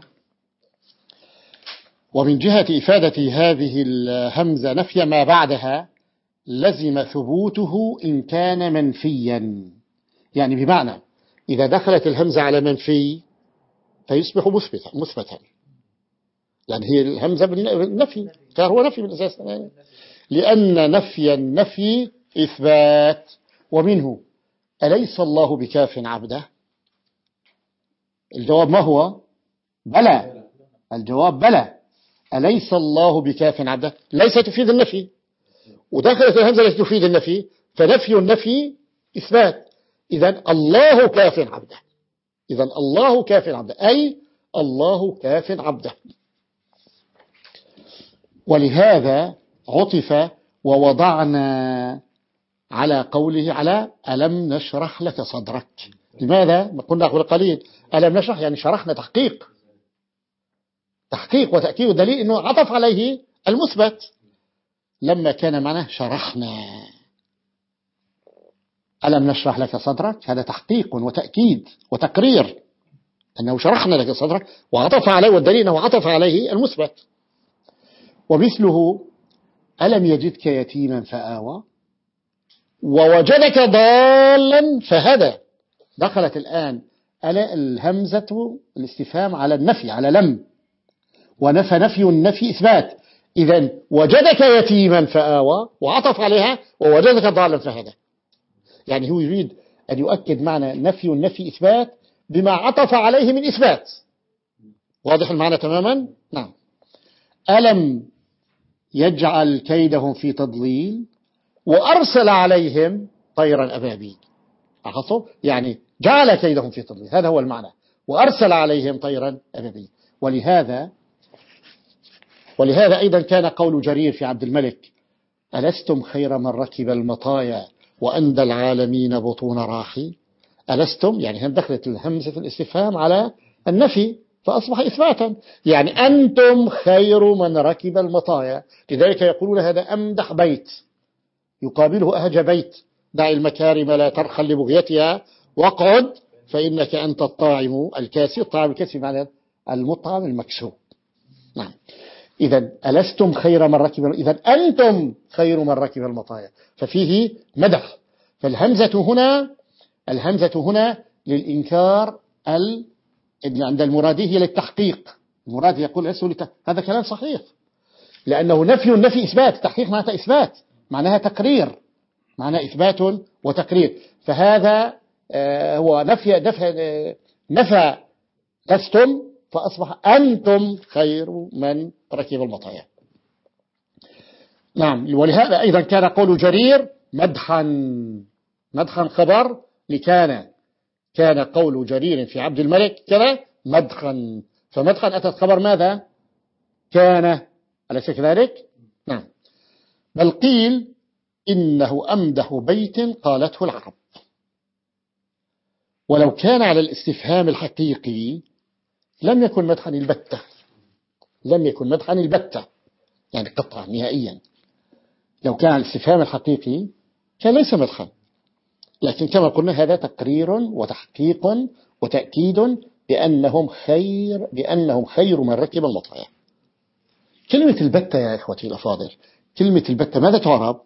ومن جهة إفادة هذه الهمزة نفي ما بعدها لزم ثبوته إن كان منفيا، يعني بمعنى إذا دخلت الهمزة على منفي فيصبح مثبتا مثبتا، يعني هي الهمزة بالنفي، كان هو نفي بالأساس، لأن نفي النفي إثبات. ومنه أليس الله بكاف عبده؟ الجواب ما هو؟ بلى. الجواب بلى، أليس الله بكاف عبده ليس تفيد النفي، ودخلت الهمزة التي تفيد النفي، فنفي النفي إثبات. إذن الله كاف عبده، إذن الله كاف عبده، أي الله كاف عبده. ولهذا عطف ووضعنا على قوله على ألم نشرح لك صدرك. لماذا؟ قلنا قبل قليل ألم نشرح يعني شرحنا، تحقيق تحقيق وتأكيد، دليل أنه عطف عليه المثبت لما كان معناه شرحنا. ألم نشرح لك صدرك، هذا تحقيق وتأكيد وتقرير أنه شرحنا لك صدرك، وعطف عليه، والدليل أنه عطف عليه المثبت. ومثله ألم يجدك يتيما فآوى ووجدك ضالا فهدى. دخلت الآن الهمزة الاستفهام على النفي، على لم، ونفى نفي النفي إثبات. إذن وجدك يتيما فآوى وعطف عليها ووجدك ضالا فهدى، يعني هو يريد أن يؤكد معنى نفي النفي إثبات بما عطف عليه من إثبات. واضح المعنى تماما؟ نعم. ألم يجعل كيدهم في تضليل وأرسل عليهم طيرا أبابيل. أخصوا يعني جعل كيدهم في تضليل، هذا هو المعنى، وأرسل عليهم طيرا أبابيل. ولهذا ولهذا أيضا كان قول جرير في عبد الملك ألستم خير من ركب المطايا وأندى العالمين بطون راحي. ألستم يعني هم دخلت الهمزة في الاستفهام على النفي فأصبح إثباتا، يعني أنتم خير من ركب المطايا. لذلك يقولون هذا أمدح بيت، يقابله أهج بيت، دع المكارم لا ترخل لبغيتها واقعد فإنك أنت الطاعم الكاسي. الطاعم الكاسي معنى المطعم المكسو. نعم. إذن ألستم خير من ركب، إذن أنتم خير من ركب المطايا، ففيه مدح. فالهمزة هنا الهمزة هنا للإنكار، ال عند المرادي هي للتحقيق. المراد يقول لت... هذا كلام صحيح، لأنه نفي النفي إثبات، تحقيق معناها إثبات، معناها تقرير، معناها إثبات وتقرير. فهذا آه هو نفي نفي, آه نفى لستم فأصبح أنتم خير من ركب المطايا. نعم. ولهذا أيضا كان قول جرير مدحا، مدحا خبر لكان، كان قول جرير في عبد الملك كان مدحا، فمدحا أتت خبر ماذا؟ كان، أليس كذلك؟ نعم. بل قيل إنه أمدح بيت قالته العرب. ولو كان على الاستفهام الحقيقي لم يكن مدحا البتة، لم يكن مدحا البتة يعني قطعا نهائيا. لو كان على الاستفهام الحقيقي كان ليس مدحا، لكن كما قلنا هذا تقرير وتحقيق وتأكيد بأنهم خير بأنهم خير من ركب المطايا. كلمة البتة يا إخوتي الأفاضل، كلمة البتة ماذا تعرب؟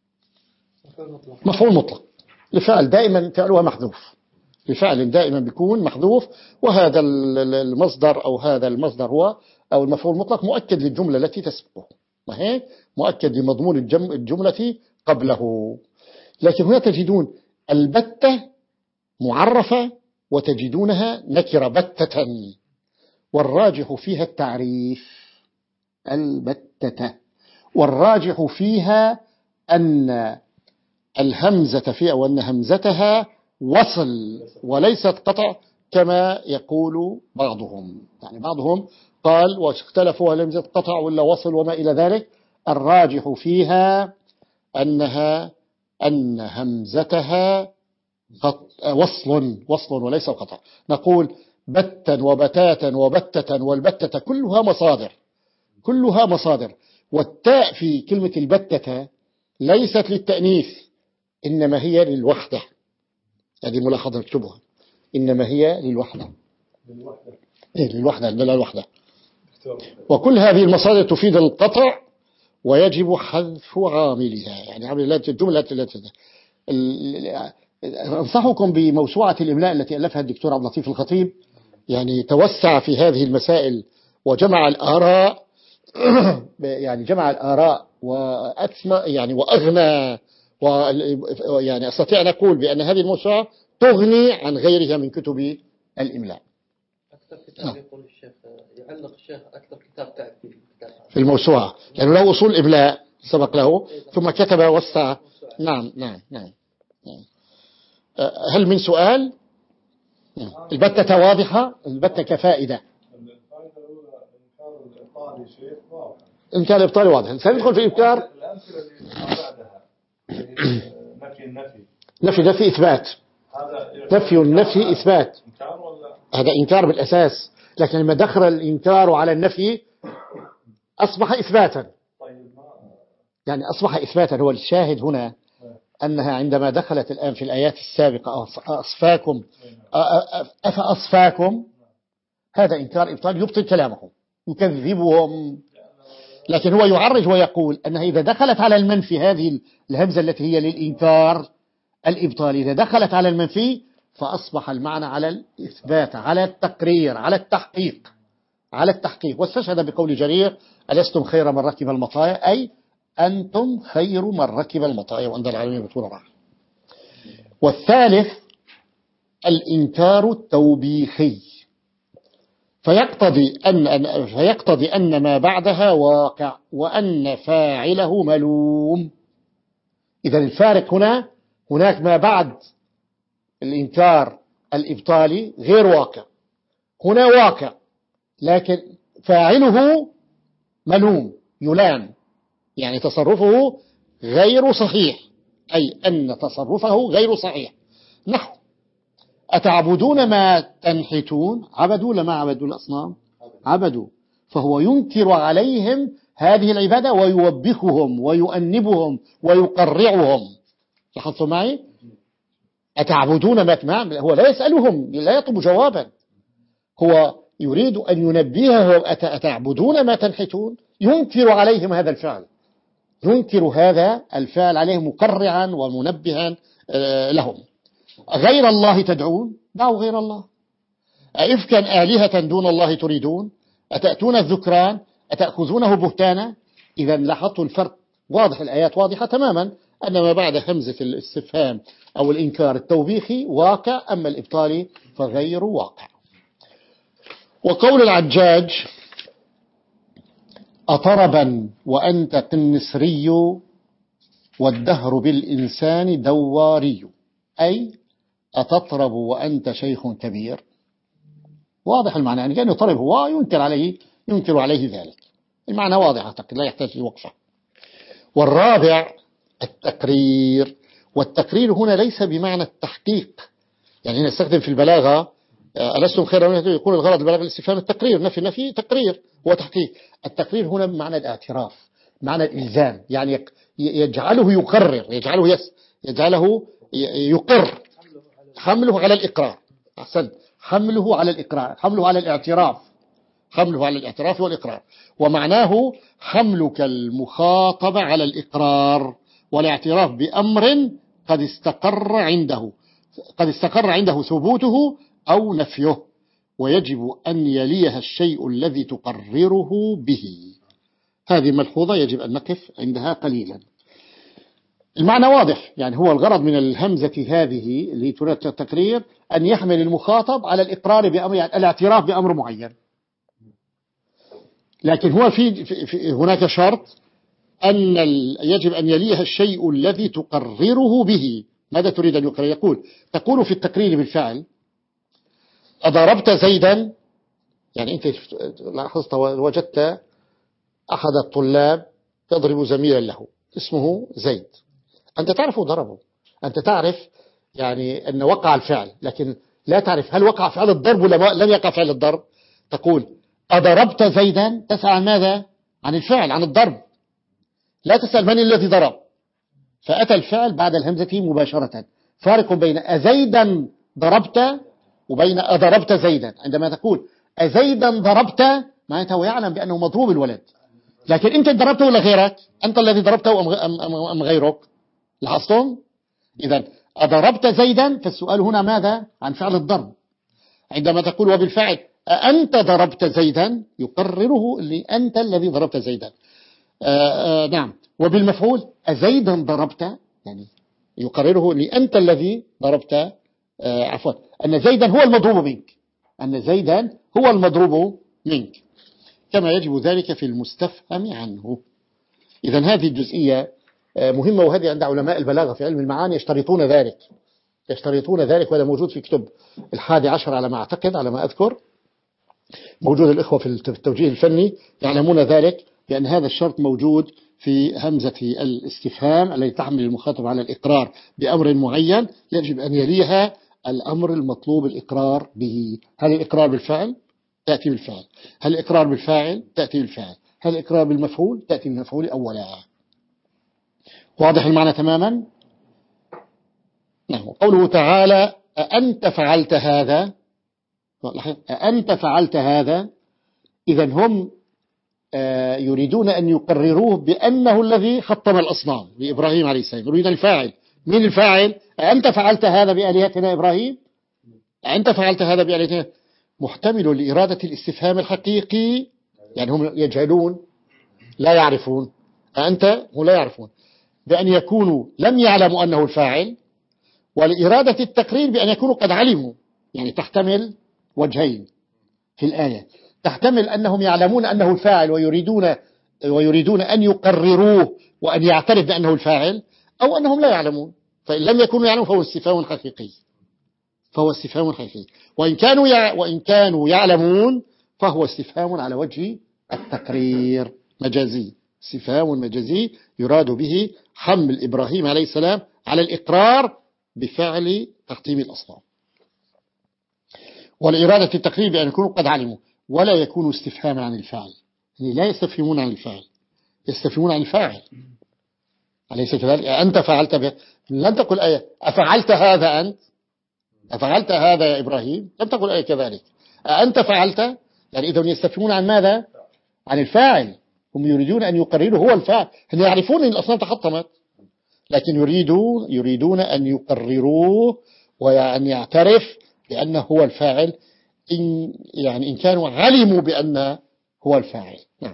مفعول مطلق لفعل دائما فعلها محذوف، لفعل دائما بيكون محذوف، وهذا المصدر أو هذا المصدر هو أو المفعول المطلق مؤكد للجملة التي تسبقه، ما هي مؤكد لمضمون الجملة قبله. لكن هنا تجدون البتة معرفة وتجدونها نكرة بتة، والراجح فيها التعريف البتة، والراجح فيها أن الهمزة فيها وأن همزتها وصل وليست قطع كما يقول بعضهم. يعني بعضهم قال واختلفوا هل همزة قطع ولا وصل وما إلى ذلك. الراجح فيها أنها أن همزتها وصل وصل وليس قطع. نقول بتا وبتاتا وبتة والبتة كلها مصادر كلها مصادر والتاء في كلمة البتة ليست للتأنيث إنما هي للوحدة. هذه ملاحظة نكتبها، إنما هي للوحدة إيه للوحدة لا الوحدة. وكل هذه المصادر تفيد القطع ويجب حذف عاملها، يعني عامل الجملة التي أنصحكم بموسوعة الإملاء التي ألفها الدكتور عبد اللطيف الخطيب، يعني توسع في هذه المسائل وجمع الآراء يعني جمع الآراء وأثنى يعني وأغنى، ويعني أستطيع أن أقول بأن هذه الموسوعة تغني عن غيرها من كتب الإملاء. أكثر كتاب يقول الشيخ يعلق الشيخ أكثر كتاب تعب في في الموسوعة، يعني له أصول إملاء سبق له ثم كتب وسع. نعم نعم نعم. هل من سؤال؟ البتة واضحة، البتة كفائدة. إنكار الإبطال واضح. سندخل في إنكار نفي النفي نفي نفي إثبات، نفي النفي إثبات، هذا إنكار بالأساس، لكن لما دخل الإنكار على النفي أصبح إثباتا، يعني أصبح إثباتا. هو الشاهد هنا أنها عندما دخلت الآن في الآيات السابقة أصفاكم أفأصفاكم، هذا إنكار إبطال يبطل كلامهم يكذبهم. لكن هو يعرج ويقول أنها إذا دخلت على المنفي، هذه الهمزة التي هي للإنكار الإبطال إذا دخلت على المنفي فأصبح المعنى على الإثبات، على التقرير، على التحقيق، على التحقيق. واستشهد بقول جرير ألستم خير من ركب المطايا، أي أنتم خير من ركب المطايا وعند العالمين بطول راح. والثالث الإنكار التوبيخي، فيقتضي أن فيقتضي أن ما بعدها واقع وأن فاعله ملوم. إذا الفارق هنا هناك ما بعد الإنكار الإبطالي غير واقع، هنا واقع لكن فاعله ملوم يلام، يعني تصرفه غير صحيح، أي أن تصرفه غير صحيح. نحو أتعبدون ما تنحتون، عبدوا لما عبدوا الأصنام عبدوا، فهو ينكر عليهم هذه العبادة ويوبخهم ويؤنبهم ويقرعهم. لاحظتوا معي؟ أتعبدون ما تنحتون، هو لا يسألهم، لا يطلب جوابا، هو يريد أن ينبههم أتعبدون ما تنحتون، ينكر عليهم هذا الفعل، ينكر هذا الفعل عليهم مقرعا ومنبها لهم. غير الله تدعون، دعوا غير الله. أئفكا آلهة دون الله تريدون، أتأتون الذكران أتأخذونه بهتانا. إذا لاحظتوا الفرق واضح، الآيات واضحة تماما أن ما بعد همزة الاستفهام أو الإنكار التوبيخي واقع، أما الإبطالي فغير واقع. وقول العجاج أطربا وأنت قنصري والدهر بالإنسان دواري، أي أتطرب وأنت شيخ كبير. واضح المعنى، يعني كأنه طرب هو ينكر عليه ينكر عليه ذلك، المعنى واضح أعتقد لا يحتاج لوقفة. والرابع التقرير، والتقرير هنا ليس بمعنى التحقيق، يعني نستخدم في البلاغة ألستم خير من يقول الغرض البلاغة الاستفهام التقرير، نفي نفي تقرير هو تحقيق. التقرير هنا بمعنى الاعتراف، معنى الإلزام، يعني يجعله يقرر، يجعله يس يجعله يقر، حمله على الإقرار. أحسنت، حمله على الإقرار، حمله على الاعتراف، حمله على الاعتراف والإقرار. ومعناه حملك المخاطب على الإقرار والاعتراف بأمر قد استقر عنده قد استقر عنده ثبوته أو نفيه، ويجب أن يليها الشيء الذي تقرره به. هذه ملحوظة يجب أن نقف عندها قليلا. المعنى واضح، يعني هو الغرض من الهمزة هذه اللي تريد التقرير أن يحمل المخاطب على الإقرار بأمر، يعني الاعتراف بأمر معين. لكن هو في, في هناك شرط أن يجب أن يليها الشيء الذي تقرره به. ماذا تريد أن يقرر؟ يقول تقول في التقرير بالفعل أضربت زيدا، يعني أنت لاحظت وجدت أحد الطلاب يضرب زميلا له اسمه زيد، أنت تعرف ضربه، أنت تعرف يعني أن وقع الفعل، لكن لا تعرف هل وقع فعل الضرب ولا لم يقع فعل الضرب. تقول أضربت زيدا، تسأل عن ماذا؟ عن الفعل، عن الضرب، لا تسأل من الذي ضرب. فأتى الفعل بعد الهمزة مباشرة. فارق بين أزيدا ضربت وبين أضربت زيدا. عندما تقول أزيدا ضربت معناته يعلم بأنه مضروب الولد، لكن أنت ضربته ولا غيرك؟ أنت الذي ضربته أم غيرك؟ لاحظتم؟ إذن أضربت زيدا، فالسؤال هنا ماذا؟ عن فعل الضرب. عندما تقول وبالفعل أنت ضربت زيدا، يقرره اللي أنت الذي ضربت زيدا. آآ آآ نعم. وبالمفعول أزيدا ضربت، يعني يقرره اللي أنت الذي ضربت، عفوا أن زيدا هو المضروب منك، أن زيدا هو المضروب منك، كما يجب ذلك في المستفهم عنه. إذن هذه الجزئية مهمة، وهذه عند علماء البلاغة في علم المعاني يشترطون ذلك يشترطون ذلك وهذا موجود في كتب الحادي عشر على ما أعتقد، على ما أذكر، موجود. الإخوة في التوجيه الفني يعلمون ذلك، لأن هذا الشرط موجود في همزة الاستفهام التي تحمل المخاطب على الإقرار بأمر معين، يجب أن يليها الأمر المطلوب الإقرار به. هل الإقرار بالفعل؟ تأتي بالفعل. هل الإقرار بالفاعل؟ تأتي بالفعل. هل الإقرار بالمفعول؟ تأتي بالمفعول أولا. واضح المعنى تماما؟ نعم. قوله تعالى أأنت فعلت هذا، أأنت فعلت هذا، إذن هم يريدون أن يقرروه بأنه الذي خطم الأصنام لإبراهيم عليه السلام، يريدون الفاعل. من الفاعل؟ أأنت فعلت هذا بآلهتنا إبراهيم؟ أأنت فعلت هذا بآلهتنا، محتمل لإرادة الاستفهام الحقيقي، يعني هم يجهلون لا يعرفون، أأنت هم لا يعرفون، بأن يكونوا لم يعلموا أنه الفاعل، ولإرادة التقرير بأن يكونوا قد علموا. يعني تحتمل وجهين في الآية، تحتمل أنهم يعلمون أنه الفاعل ويريدون ويريدون أن يقرروه وأن يعترف بأنه الفاعل، أو أنهم لا يعلمون. فإن لم يكونوا يعلمون فهو استفهام حقيقي فهو استفهام حقيقي وإن كانوا يع... وإن كانوا يعلمون فهو استفهام على وجه التقرير مجازي، استفهام مجازي يراد به حمل إبراهيم عليه السلام على الإقرار بفعل تحطيم الأصنام، والإرادة التقرير بأن يكونوا قد علموا، ولا يكون استفهاما عن الفاعل. يعني لا يستفهمون عن الفاعل، يستفهمون عن الفاعل. أليس كذلك؟ أنت فعلت به، لن تقل آية أفعلت هذا أنت، أفعلت هذا يا إبراهيم، لم تقل آية كذلك. أنت فعلت، يعني إذن يستفهمون عن ماذا؟ عن الفاعل. هم يريدون أن يقرروا هو الفاعل، هم يعرفون أن الأصنام تحطمت، لكن يريدون يريدون أن يقرروه وأن يعترف بأنه هو الفاعل، إن يعني إن كانوا علموا بأنه هو الفاعل. نعم.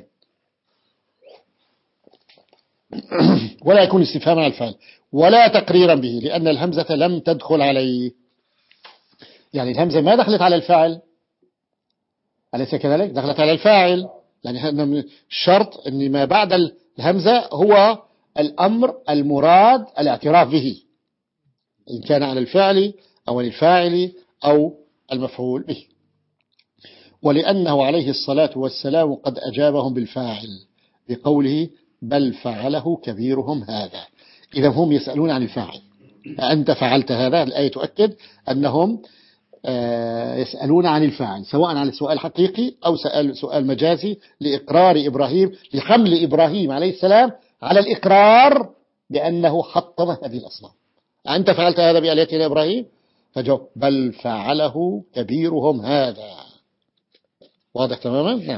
ولا يكون استفهاما عن الفاعل ولا تقريرا به، لأن الهمزة لم تدخل عليه. يعني الهمزة ما دخلت على الفاعل، أليس كذلك؟ دخلت على الفاعل، يعني الشرط أن ما بعد الهمزة هو الأمر المراد الاعتراف به، إن كان على الفعل أو الفاعل أو المفعول به. ولأنه عليه الصلاة والسلام قد أجابهم بالفاعل بقوله بل فعله كبيرهم هذا. إذا هم يسألون عن الفاعل، أنت فعلت هذا، الآية تؤكد أنهم يسألون عن الفاعل، سواء على سؤال حقيقي أو سؤال سؤال مجازي لإقرار إبراهيم، لحمل إبراهيم عليه السلام على الإقرار بأنه حطم هذه الأصنام، أنت فعلت هذا بآلهتنا إبراهيم؟ فجاء بل فعله كبيرهم هذا. واضح تماما؟ نعم.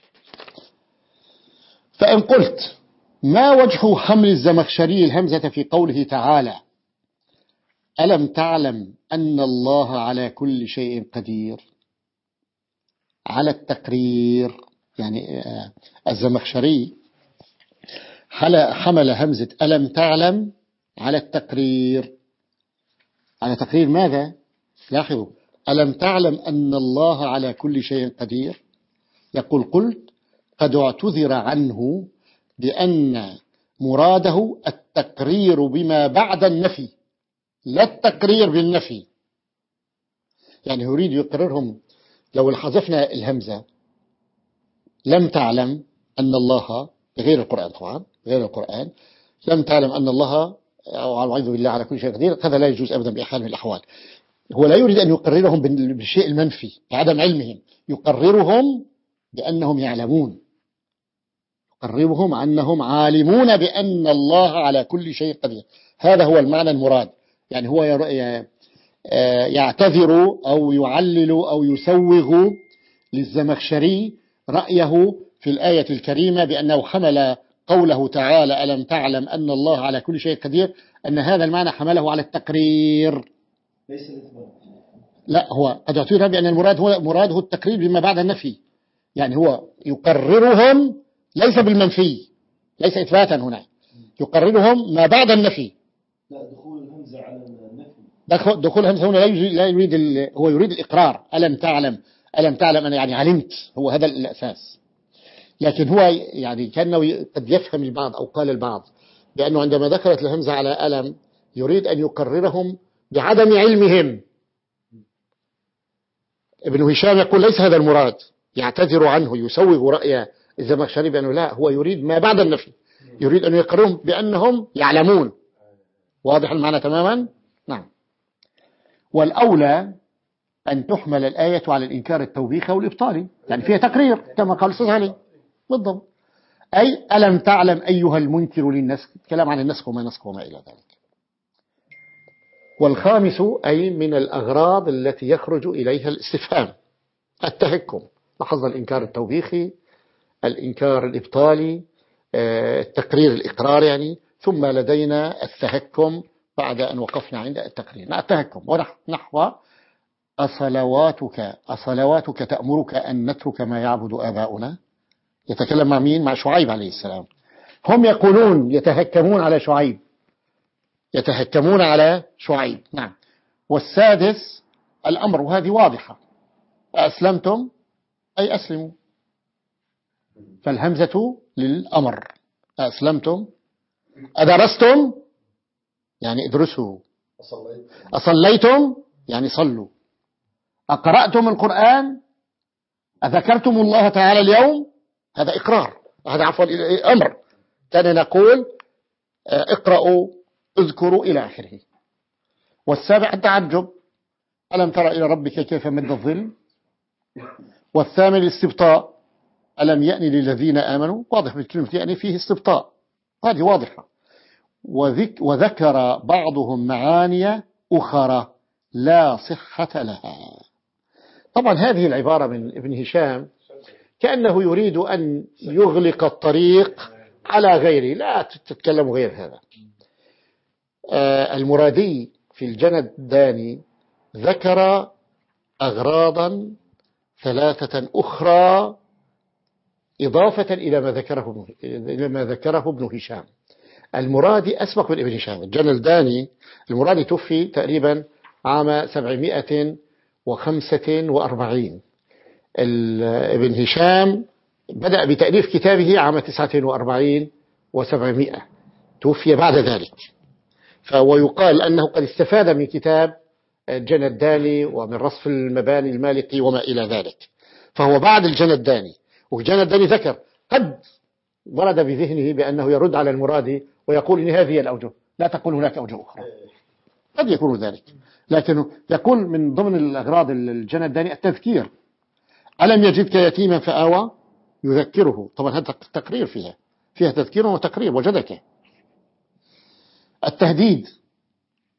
فإن قلت ما وجه حمل الزمخشري الهمزة في قوله تعالى ألم تعلم أن الله على كل شيء قدير، على التقرير، يعني الزمخشري حمل همزة ألم تعلم على التقرير. على تقرير ماذا؟ لاحظوا، ألم تعلم أن الله على كل شيء قدير. يقول قلت قد اعتذر عنه بأن مراده التقرير بما بعد النفي، لا التقرير بالنفي. يعني يريد يقررهم. لو حذفنا الهمزة لم تعلم أن الله، غير القرآن طبعا، غير القرآن، لم تعلم أن الله أعوذ بالله على كل شيء قدير، هذا لا يجوز أبدا بأي حال من الأحوال. هو لا يريد أن يقررهم بالشيء المنفي بعدم علمهم، يقررهم بأنهم يعلمون، يقررهم أنهم عالمون بأن الله على كل شيء قدير. هذا هو المعنى المراد. يعني هو يعتذر أو يعلل أو يسوغ للزمخشري رأيه في الآية الكريمة بأنه حمل قوله تعالى ألم تعلم أن الله على كل شيء قدير، أن هذا المعنى حمله على التقرير. ليس الإثبات. لا، هو قد اعتذر بأن المراد هو مراده التقرير بما بعد النفي. يعني هو يقررهم ليس بالمنفي، ليس إثباتا هنا، يقررهم ما بعد النفي. لا، دخول الهمزة على النفي. دخول الهمزة هنا لا يريد، هو يريد الإقرار. ألم تعلم، ألم تعلم أنا يعني علمت، هو هذا الأساس. لكن هو يعني كأنه قد يفهم البعض أو قال البعض بأنه عندما ذكرت الهمزة على ألم يريد أن يقررهم بعدم علمهم. ابن هشام يقول ليس هذا المراد، يعتذر عنه، يسوغ رأي الزمخشري بأنه لا، هو يريد ما بعد النفي، يريد أن يقررهم بأنهم يعلمون. واضح المعنى تماما؟ نعم. والأولى أن تحمل الآية على الإنكار التوبيخي والإبطالي، يعني فيها تقرير كما قال الأستاذ علي بالضبط. أي ألم تعلم أيها المنكر للنسخ، كلام عن النسخ وما نسخ وما إلى ذلك. والخامس أي من الأغراض التي يخرج إليها الاستفهام التهكم. لاحظنا الإنكار التوبيخي، الإنكار الإبطالي، التقرير الإقرار يعني، ثم لدينا التهكم بعد أن وقفنا عند التقرير. التهكم ونحو أصلواتك، أصلواتك تأمرك أن نترك ما يعبد آباؤنا. يتكلم مع مين؟ مع شعيب عليه السلام. هم يقولون يتهكمون على شعيب، يتهكمون على شعيب. نعم. والسادس الأمر، وهذه واضحة، أسلمتم أي أسلموا، فالهمزة للأمر. أسلمتم، أدرستم يعني ادرسوا، أصليتم يعني صلوا، أقرأتم القرآن، أذكرتم الله تعالى اليوم، هذا إقرار، هذا عفوا أمر. كان نقول اقرأوا اذكروا إلى آخره. والسابع التعجب، ألم ترى إلى ربك كيف مد الظل. والثامن الاستبطاء، ألم يأني للذين آمنوا، واضح بالكلمة يعني فيه استبطاء، هذه واضحة. وذك وذكر بعضهم معاني أخرى لا صحة لها. طبعا هذه العبارة من ابن هشام كأنه يريد أن يغلق الطريق على غيره، لا تتكلم غير هذا. آه المرادي في الجند الداني ذكر أغراضا ثلاثة أخرى إضافة إلى ما ذكره إلى ما ذكره ابن هشام. المرادي أسبق من ابن هشام. الجند الداني المرادي توفي تقريبا عام سبعمائة وخمسة وأربعين. ابن هشام بدأ بتأليف كتابه عام تسعة وأربعين وسبعمائة، توفي بعد ذلك. ويقال أنه قد استفاد من كتاب الجنداني ومن رصف المباني المالكي وما إلى ذلك، فهو بعد الجنداني. والجنداني ذكر قد ورد بذهنه بأنه يرد على المرادي ويقول إن هذه الأوجه، لا تقول هناك أوجه أخرى، قد يكون ذلك. لكن يقول من ضمن الأغراض الجنداني التذكير. ألم يجدك يتيما فآوى، يذكره. طبعا هذا تقرير، فيها فيها تذكير وتقرير. وجدك. التهديد،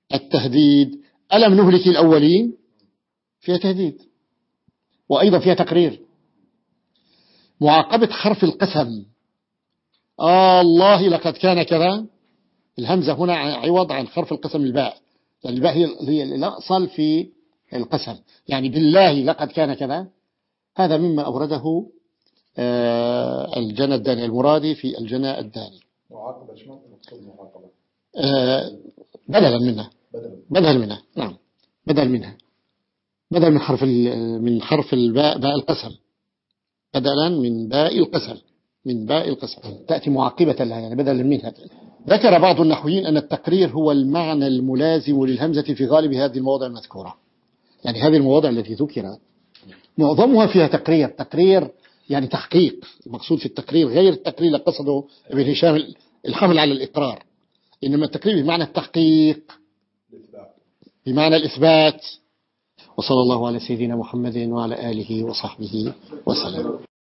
التهديد. ألم نهلك الأولين فيها تهديد وأيضا فيها تقرير. معاقبة حرف القسم، آه الله لقد كان كذا، الهمزة هنا عوض عن حرف القسم الباء، يعني الباء هي الأصل في القسم، يعني بالله لقد كان كذا. هذا مما أورده الجنى الداني المرادي في الجنى الداني. معاقبة شنو المقصود معاقبة؟ بدلا منها، بدلا منها، نعم، بدل منها، بدل من حرف من حرف الباء باء القسم، بدلا من باء القسم، من باء القسم تأتي معاقبة لها، يعني بدلا منها. ذكر بعض النحويين أن التقرير هو المعنى الملازم للهمزة في غالب هذه المواضع المذكورة، يعني هذه المواضع التي ذكرت معظمها فيها تقرير، تقرير يعني تحقيق. المقصود في التقرير غير التقرير اللي قصده ابن هشام الحمل على الإقرار، إنما التقرير بمعنى التحقيق، بمعنى الإثبات. وصلى الله على سيدنا محمد وعلى آله وصحبه وسلم.